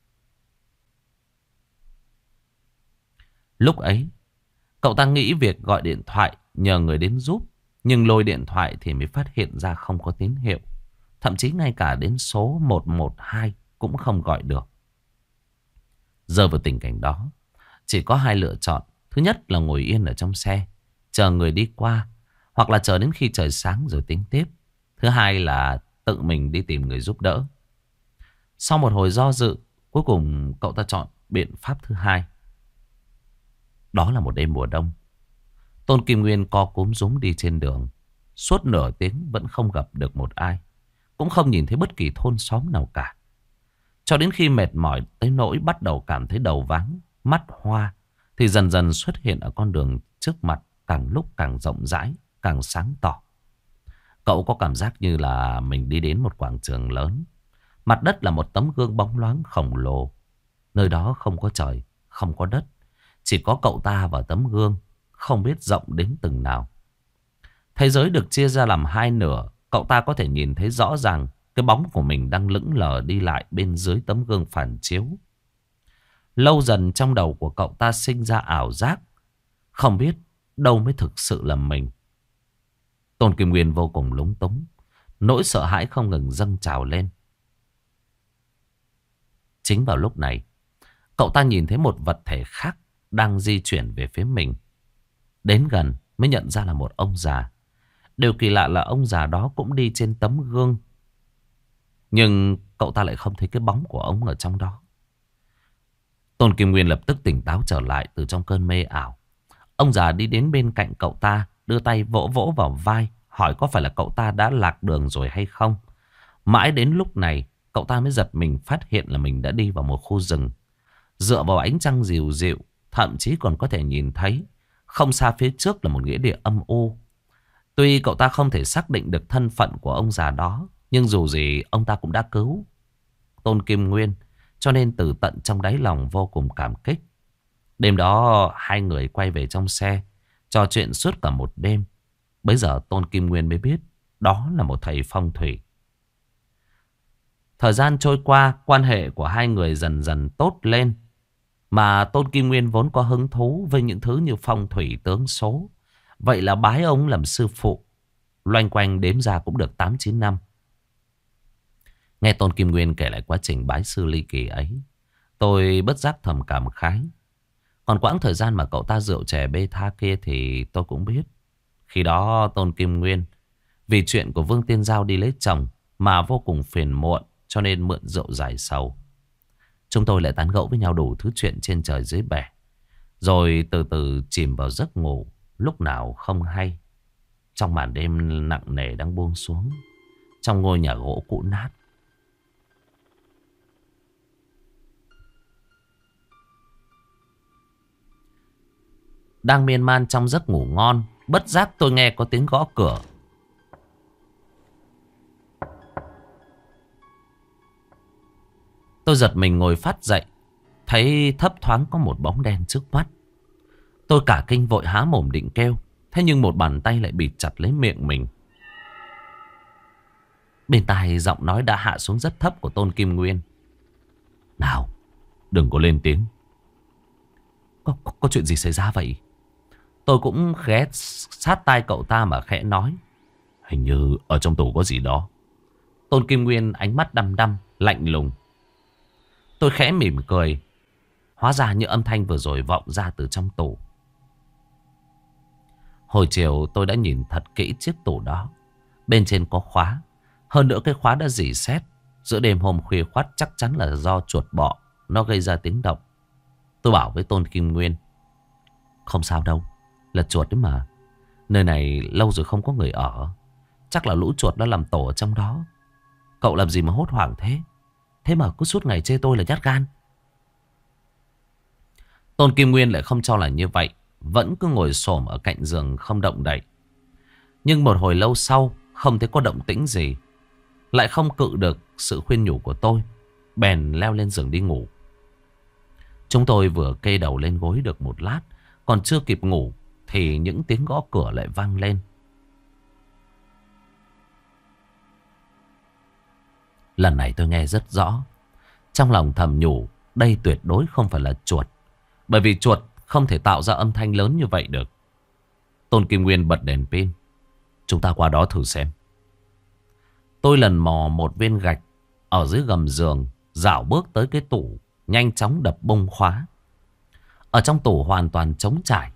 Lúc ấy, cậu ta nghĩ việc gọi điện thoại nhờ người đến giúp. Nhưng lôi điện thoại thì mới phát hiện ra không có tín hiệu. Thậm chí ngay cả đến số 112 cũng không gọi được. Rơi vào tình cảnh đó, chỉ có hai lựa chọn. Thứ nhất là ngồi yên ở trong xe, chờ người đi qua, hoặc là chờ đến khi trời sáng rồi tính tiếp. Thứ hai là tự mình đi tìm người giúp đỡ. Sau một hồi do dự, cuối cùng cậu ta chọn biện pháp thứ hai. Đó là một đêm mùa đông. Tôn Kim Nguyên co cúm rúm đi trên đường. Suốt nửa tiếng vẫn không gặp được một ai. Cũng không nhìn thấy bất kỳ thôn xóm nào cả. Cho đến khi mệt mỏi tới nỗi bắt đầu cảm thấy đầu váng, mắt hoa, thì dần dần xuất hiện ở con đường trước mặt, càng lúc càng rộng rãi, càng sáng tỏ. Cậu có cảm giác như là mình đi đến một quảng trường lớn. Mặt đất là một tấm gương bóng loáng khổng lồ. Nơi đó không có trời, không có đất. Chỉ có cậu ta và tấm gương, không biết rộng đến từng nào. Thế giới được chia ra làm hai nửa. Cậu ta có thể nhìn thấy rõ ràng cái bóng của mình đang lững lờ đi lại bên dưới tấm gương phản chiếu. Lâu dần trong đầu của cậu ta sinh ra ảo giác, không biết đâu mới thực sự là mình. Tôn Kim Nguyên vô cùng lúng túng. Nỗi sợ hãi không ngừng dâng trào lên. Chính vào lúc này, cậu ta nhìn thấy một vật thể khác đang di chuyển về phía mình. Đến gần mới nhận ra là một ông già. Điều kỳ lạ là ông già đó cũng đi trên tấm gương. Nhưng cậu ta lại không thấy cái bóng của ông ở trong đó. Tôn Kim Nguyên lập tức tỉnh táo trở lại từ trong cơn mê ảo. Ông già đi đến bên cạnh cậu ta, đưa tay vỗ vỗ vào vai, hỏi có phải là cậu ta đã lạc đường rồi hay không. Mãi đến lúc này cậu ta mới giật mình phát hiện là mình đã đi vào một khu rừng. Dựa vào ánh trăng dịu dịu, thậm chí còn có thể nhìn thấy không xa phía trước là một nghĩa địa âm u. Tuy cậu ta không thể xác định được thân phận của ông già đó, nhưng dù gì ông ta cũng đã cứu Tôn Kim Nguyên, cho nên từ tận trong đáy lòng vô cùng cảm kích. Đêm đó hai người quay về trong xe, trò chuyện suốt cả một đêm. Bấy giờ Tôn Kim Nguyên mới biết đó là một thầy phong thủy. Thời gian trôi qua, quan hệ của hai người dần dần tốt lên. Mà Tôn Kim Nguyên vốn có hứng thú với những thứ như phong thủy tướng số. Vậy là bái ông làm sư phụ. Loanh quanh đếm ra cũng được 8-9 năm. Nghe Tôn Kim Nguyên kể lại quá trình bái sư ly kỳ ấy, tôi bất giác thầm cảm khái. Còn quãng thời gian mà cậu ta rượu chè bê tha kia thì tôi cũng biết. Khi đó Tôn Kim Nguyên vì chuyện của Vương Tiên Giao đi lấy chồng mà vô cùng phiền muộn, cho nên mượn rượu giải sầu. Chúng tôi lại tán gẫu với nhau đủ thứ chuyện trên trời dưới bể, rồi từ từ chìm vào giấc ngủ lúc nào không hay. Trong màn đêm nặng nề đang buông xuống, trong ngôi nhà gỗ cũ nát, đang miên man trong giấc ngủ ngon, bất giác tôi nghe có tiếng gõ cửa. Tôi giật mình ngồi phát dậy, thấy thấp thoáng có một bóng đen trước mắt. Tôi cả kinh vội há mồm định kêu, thế nhưng một bàn tay lại bịt chặt lấy miệng mình. Bên tai giọng nói đã hạ xuống rất thấp của Tôn Kim Nguyên. Nào, đừng có lên tiếng. Có chuyện gì xảy ra vậy? Tôi cũng ghé sát tai cậu ta mà khẽ nói. Hình như ở trong tủ có gì đó. Tôn Kim Nguyên ánh mắt đăm đăm, lạnh lùng. Tôi khẽ mỉm cười. Hóa ra như âm thanh vừa rồi vọng ra từ trong tủ. Hồi chiều tôi đã nhìn thật kỹ chiếc tủ đó. Bên trên có khóa. Hơn nữa cái khóa đã rỉ sét. Giữa đêm hôm khuya khoắt chắc chắn là do chuột bọ nó gây ra tiếng động. Tôi bảo với Tôn Kim Nguyên. Không sao đâu, là chuột đấy mà. Nơi này lâu rồi không có người ở. Chắc là lũ chuột đã làm tổ ở trong đó. Cậu làm gì mà hốt hoảng thế? Thế mà cứ suốt ngày chê tôi là nhát gan. Tôn Kim Nguyên lại không cho là như vậy, vẫn cứ ngồi xổm ở cạnh giường không động đậy. Nhưng một hồi lâu sau, không thấy có động tĩnh gì, lại không cự được sự khuyên nhủ của tôi, bèn leo lên giường đi ngủ. Chúng tôi vừa kê đầu lên gối được một lát, còn chưa kịp ngủ thì những tiếng gõ cửa lại vang lên. Lần này tôi nghe rất rõ. Trong lòng thầm nhủ, đây tuyệt đối không phải là chuột. Bởi vì chuột không thể tạo ra âm thanh lớn như vậy được. Tôn Kim Nguyên bật đèn pin. Chúng ta qua đó thử xem. Tôi lần mò một viên gạch ở dưới gầm giường, dạo bước tới cái tủ, nhanh chóng đập bung khóa. Ở trong tủ hoàn toàn trống trải.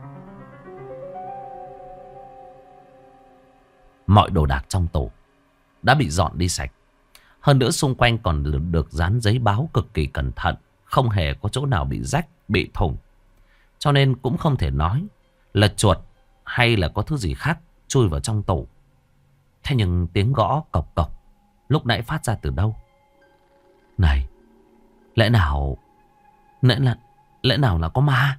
Mọi đồ đạc trong tủ đã bị dọn đi sạch. Hơn nữa xung quanh còn được dán giấy báo cực kỳ cẩn thận. Không hề có chỗ nào bị rách, bị thủng. Cho nên cũng không thể nói là chuột hay là có thứ gì khác chui vào trong tủ. Thế nhưng tiếng gõ cộc cộc lúc nãy phát ra từ đâu? Này, lẽ nào là có ma?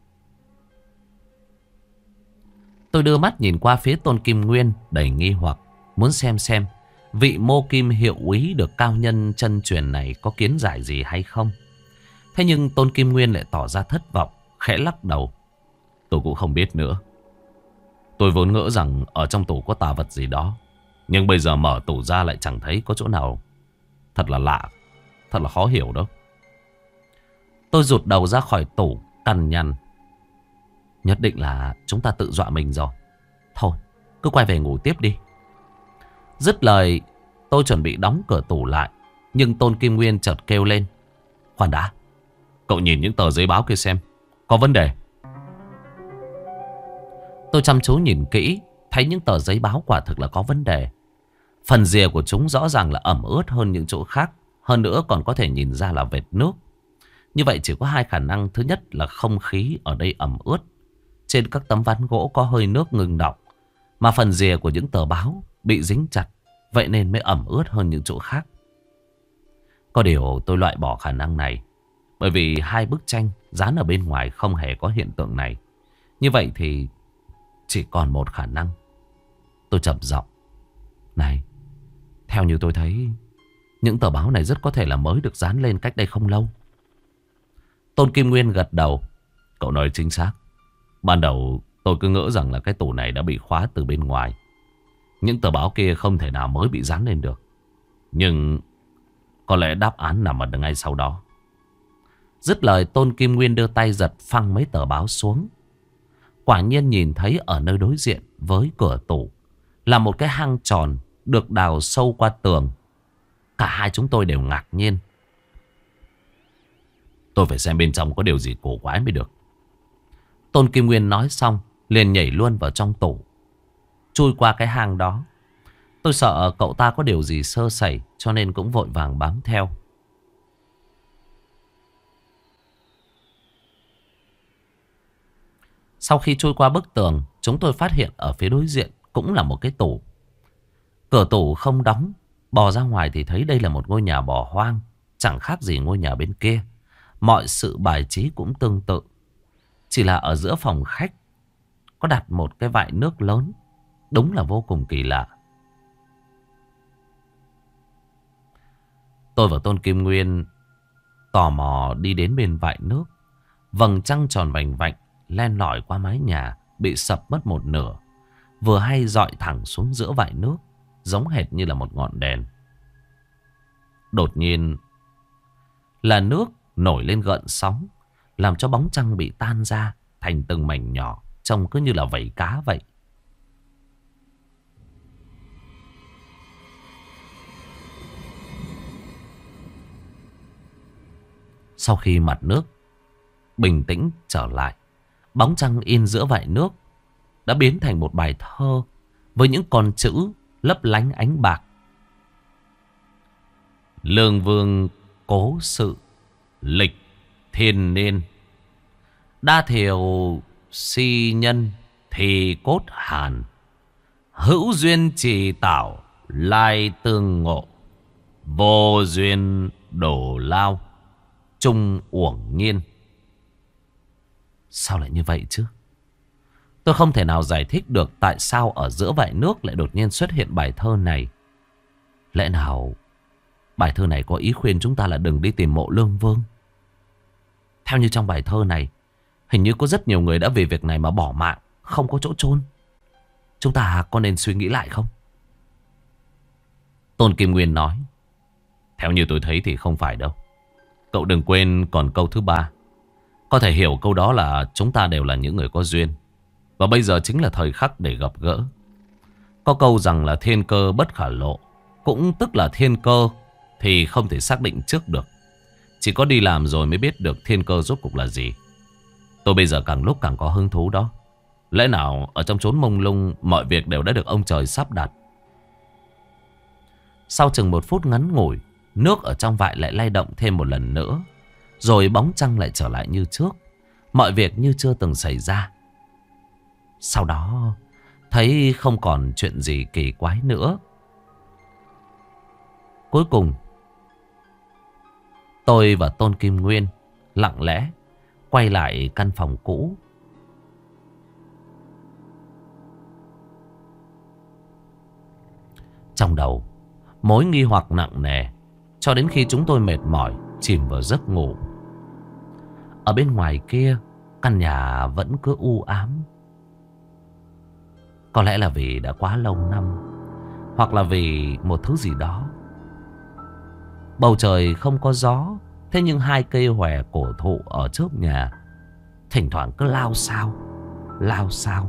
Tôi đưa mắt nhìn qua phía Tôn Kim Nguyên đầy nghi hoặc, muốn xem vị mô kim hiệu úy được cao nhân chân truyền này có kiến giải gì hay không. Thế nhưng Tôn Kim Nguyên lại tỏ ra thất vọng, khẽ lắc đầu. Tôi cũng không biết nữa. Tôi vốn ngỡ rằng ở trong tủ có tà vật gì đó, nhưng bây giờ mở tủ ra lại chẳng thấy có chỗ nào. Thật là lạ, thật là khó hiểu đâu. Tôi rụt đầu ra khỏi tủ, cằn nhằn. Nhất định là chúng ta tự dọa mình rồi. Thôi, cứ quay về ngủ tiếp đi. Dứt lời, tôi chuẩn bị đóng cửa tủ lại. Nhưng Tôn Kim Nguyên chợt kêu lên. Khoan đã, cậu nhìn những tờ giấy báo kia xem, có vấn đề. Tôi chăm chú nhìn kỹ, thấy những tờ giấy báo quả thực là có vấn đề. Phần rìa của chúng rõ ràng là ẩm ướt hơn những chỗ khác. Hơn nữa còn có thể nhìn ra là vệt nước. Như vậy chỉ có hai khả năng. Thứ nhất là không khí ở đây ẩm ướt. Trên các tấm ván gỗ có hơi nước ngừng đọng. Mà phần rìa của những tờ báo bị dính chặt, vậy nên mới ẩm ướt hơn những chỗ khác. Có điều tôi loại bỏ khả năng này, bởi vì hai bức tranh dán ở bên ngoài không hề có hiện tượng này. Như vậy thì chỉ còn một khả năng. Tôi trầm giọng: này, theo như tôi thấy, những tờ báo này rất có thể là mới được dán lên cách đây không lâu. Tôn Kim Nguyên gật đầu: cậu nói chính xác. Ban đầu tôi cứ ngỡ rằng là cái tủ này đã bị khóa từ bên ngoài. Những tờ báo kia không thể nào mới bị dán lên được. Nhưng có lẽ đáp án nằm ở ngay sau đó. Dứt lời, Tôn Kim Nguyên đưa tay giật phăng mấy tờ báo xuống. Quả nhiên nhìn thấy ở nơi đối diện với cửa tủ là một cái hang tròn được đào sâu qua tường. Cả hai chúng tôi đều ngạc nhiên. Tôi phải xem bên trong có điều gì cổ quái mới được. Tôn Kim Nguyên nói xong liền nhảy luôn vào trong tủ, chui qua cái hang đó. Tôi sợ cậu ta có điều gì sơ sẩy, cho nên cũng vội vàng bám theo. Sau khi chui qua bức tường, chúng tôi phát hiện ở phía đối diện cũng là một cái tủ. Cửa tủ không đóng. Bò ra ngoài thì thấy đây là một ngôi nhà bỏ hoang, chẳng khác gì ngôi nhà bên kia. Mọi sự bài trí cũng tương tự. Chỉ là ở giữa phòng khách có đặt một cái vại nước lớn. Đúng là vô cùng kỳ lạ. Tôi và Tôn Kim Nguyên tò mò đi đến bên vại nước. Vầng trăng tròn vành vạnh len lỏi qua mái nhà bị sập mất một nửa, vừa hay dọi thẳng xuống giữa vại nước, giống hệt như là một ngọn đèn. Đột nhiên là nước nổi lên gợn sóng, làm cho bóng trăng bị tan ra thành từng mảnh nhỏ, trông cứ như là vảy cá vậy. Sau khi mặt nước bình tĩnh trở lại, bóng trăng in giữa vại nước đã biến thành một bài thơ với những con chữ lấp lánh ánh bạc. Lương vương cố sự lịch thiên niên, đa thiểu si nhân thì cốt hàn, hữu duyên trì tạo lai tương ngộ, vô duyên đổ lao trung uổng nhiên. Sao lại như vậy chứ? Tôi không thể nào giải thích được tại sao ở giữa vại nước lại đột nhiên xuất hiện bài thơ này. Lẽ nào bài thơ này có ý khuyên chúng ta là đừng đi tìm mộ Lương Vương? Theo như trong bài thơ này, hình như có rất nhiều người đã vì việc này mà bỏ mạng, không có chỗ chôn. Chúng ta có nên suy nghĩ lại không? Tôn Kim Nguyên nói: theo như tôi thấy thì không phải đâu. Cậu đừng quên còn câu thứ 3. Có thể hiểu câu đó là chúng ta đều là những người có duyên, và bây giờ chính là thời khắc để gặp gỡ. Có câu rằng là thiên cơ bất khả lộ, cũng tức là thiên cơ thì không thể xác định trước được. Chỉ có đi làm rồi mới biết được thiên cơ rốt cuộc là gì. Tôi bây giờ càng lúc càng có hứng thú đó. Lẽ nào ở trong chốn mông lung mọi việc đều đã được ông trời sắp đặt? Sau chừng 1 phút ngắn ngủi, nước ở trong vại lại lay động thêm một lần nữa. Rồi bóng trăng lại trở lại như trước. Mọi việc như chưa từng xảy ra. Sau đó thấy không còn chuyện gì kỳ quái nữa. Cuối cùng tôi và Tôn Kim Nguyên lặng lẽ quay lại căn phòng cũ. Trong đầu mối nghi hoặc nặng nề, cho đến khi chúng tôi mệt mỏi chìm vào giấc ngủ. Ở bên ngoài kia, căn nhà vẫn cứ u ám. Có lẽ là vì đã quá lâu năm, hoặc là vì một thứ gì đó. Bầu trời không có gió, thế nhưng 2 cây hòe cổ thụ ở trước nhà thỉnh thoảng cứ lao xao, lao xao.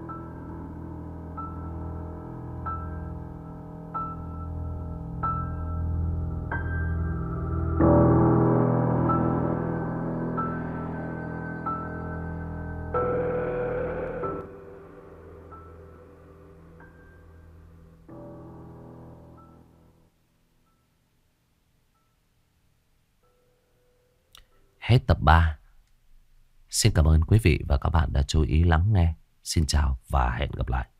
Hết tập 3. Xin cảm ơn quý vị và các bạn đã chú ý lắng nghe. Xin chào và hẹn gặp lại.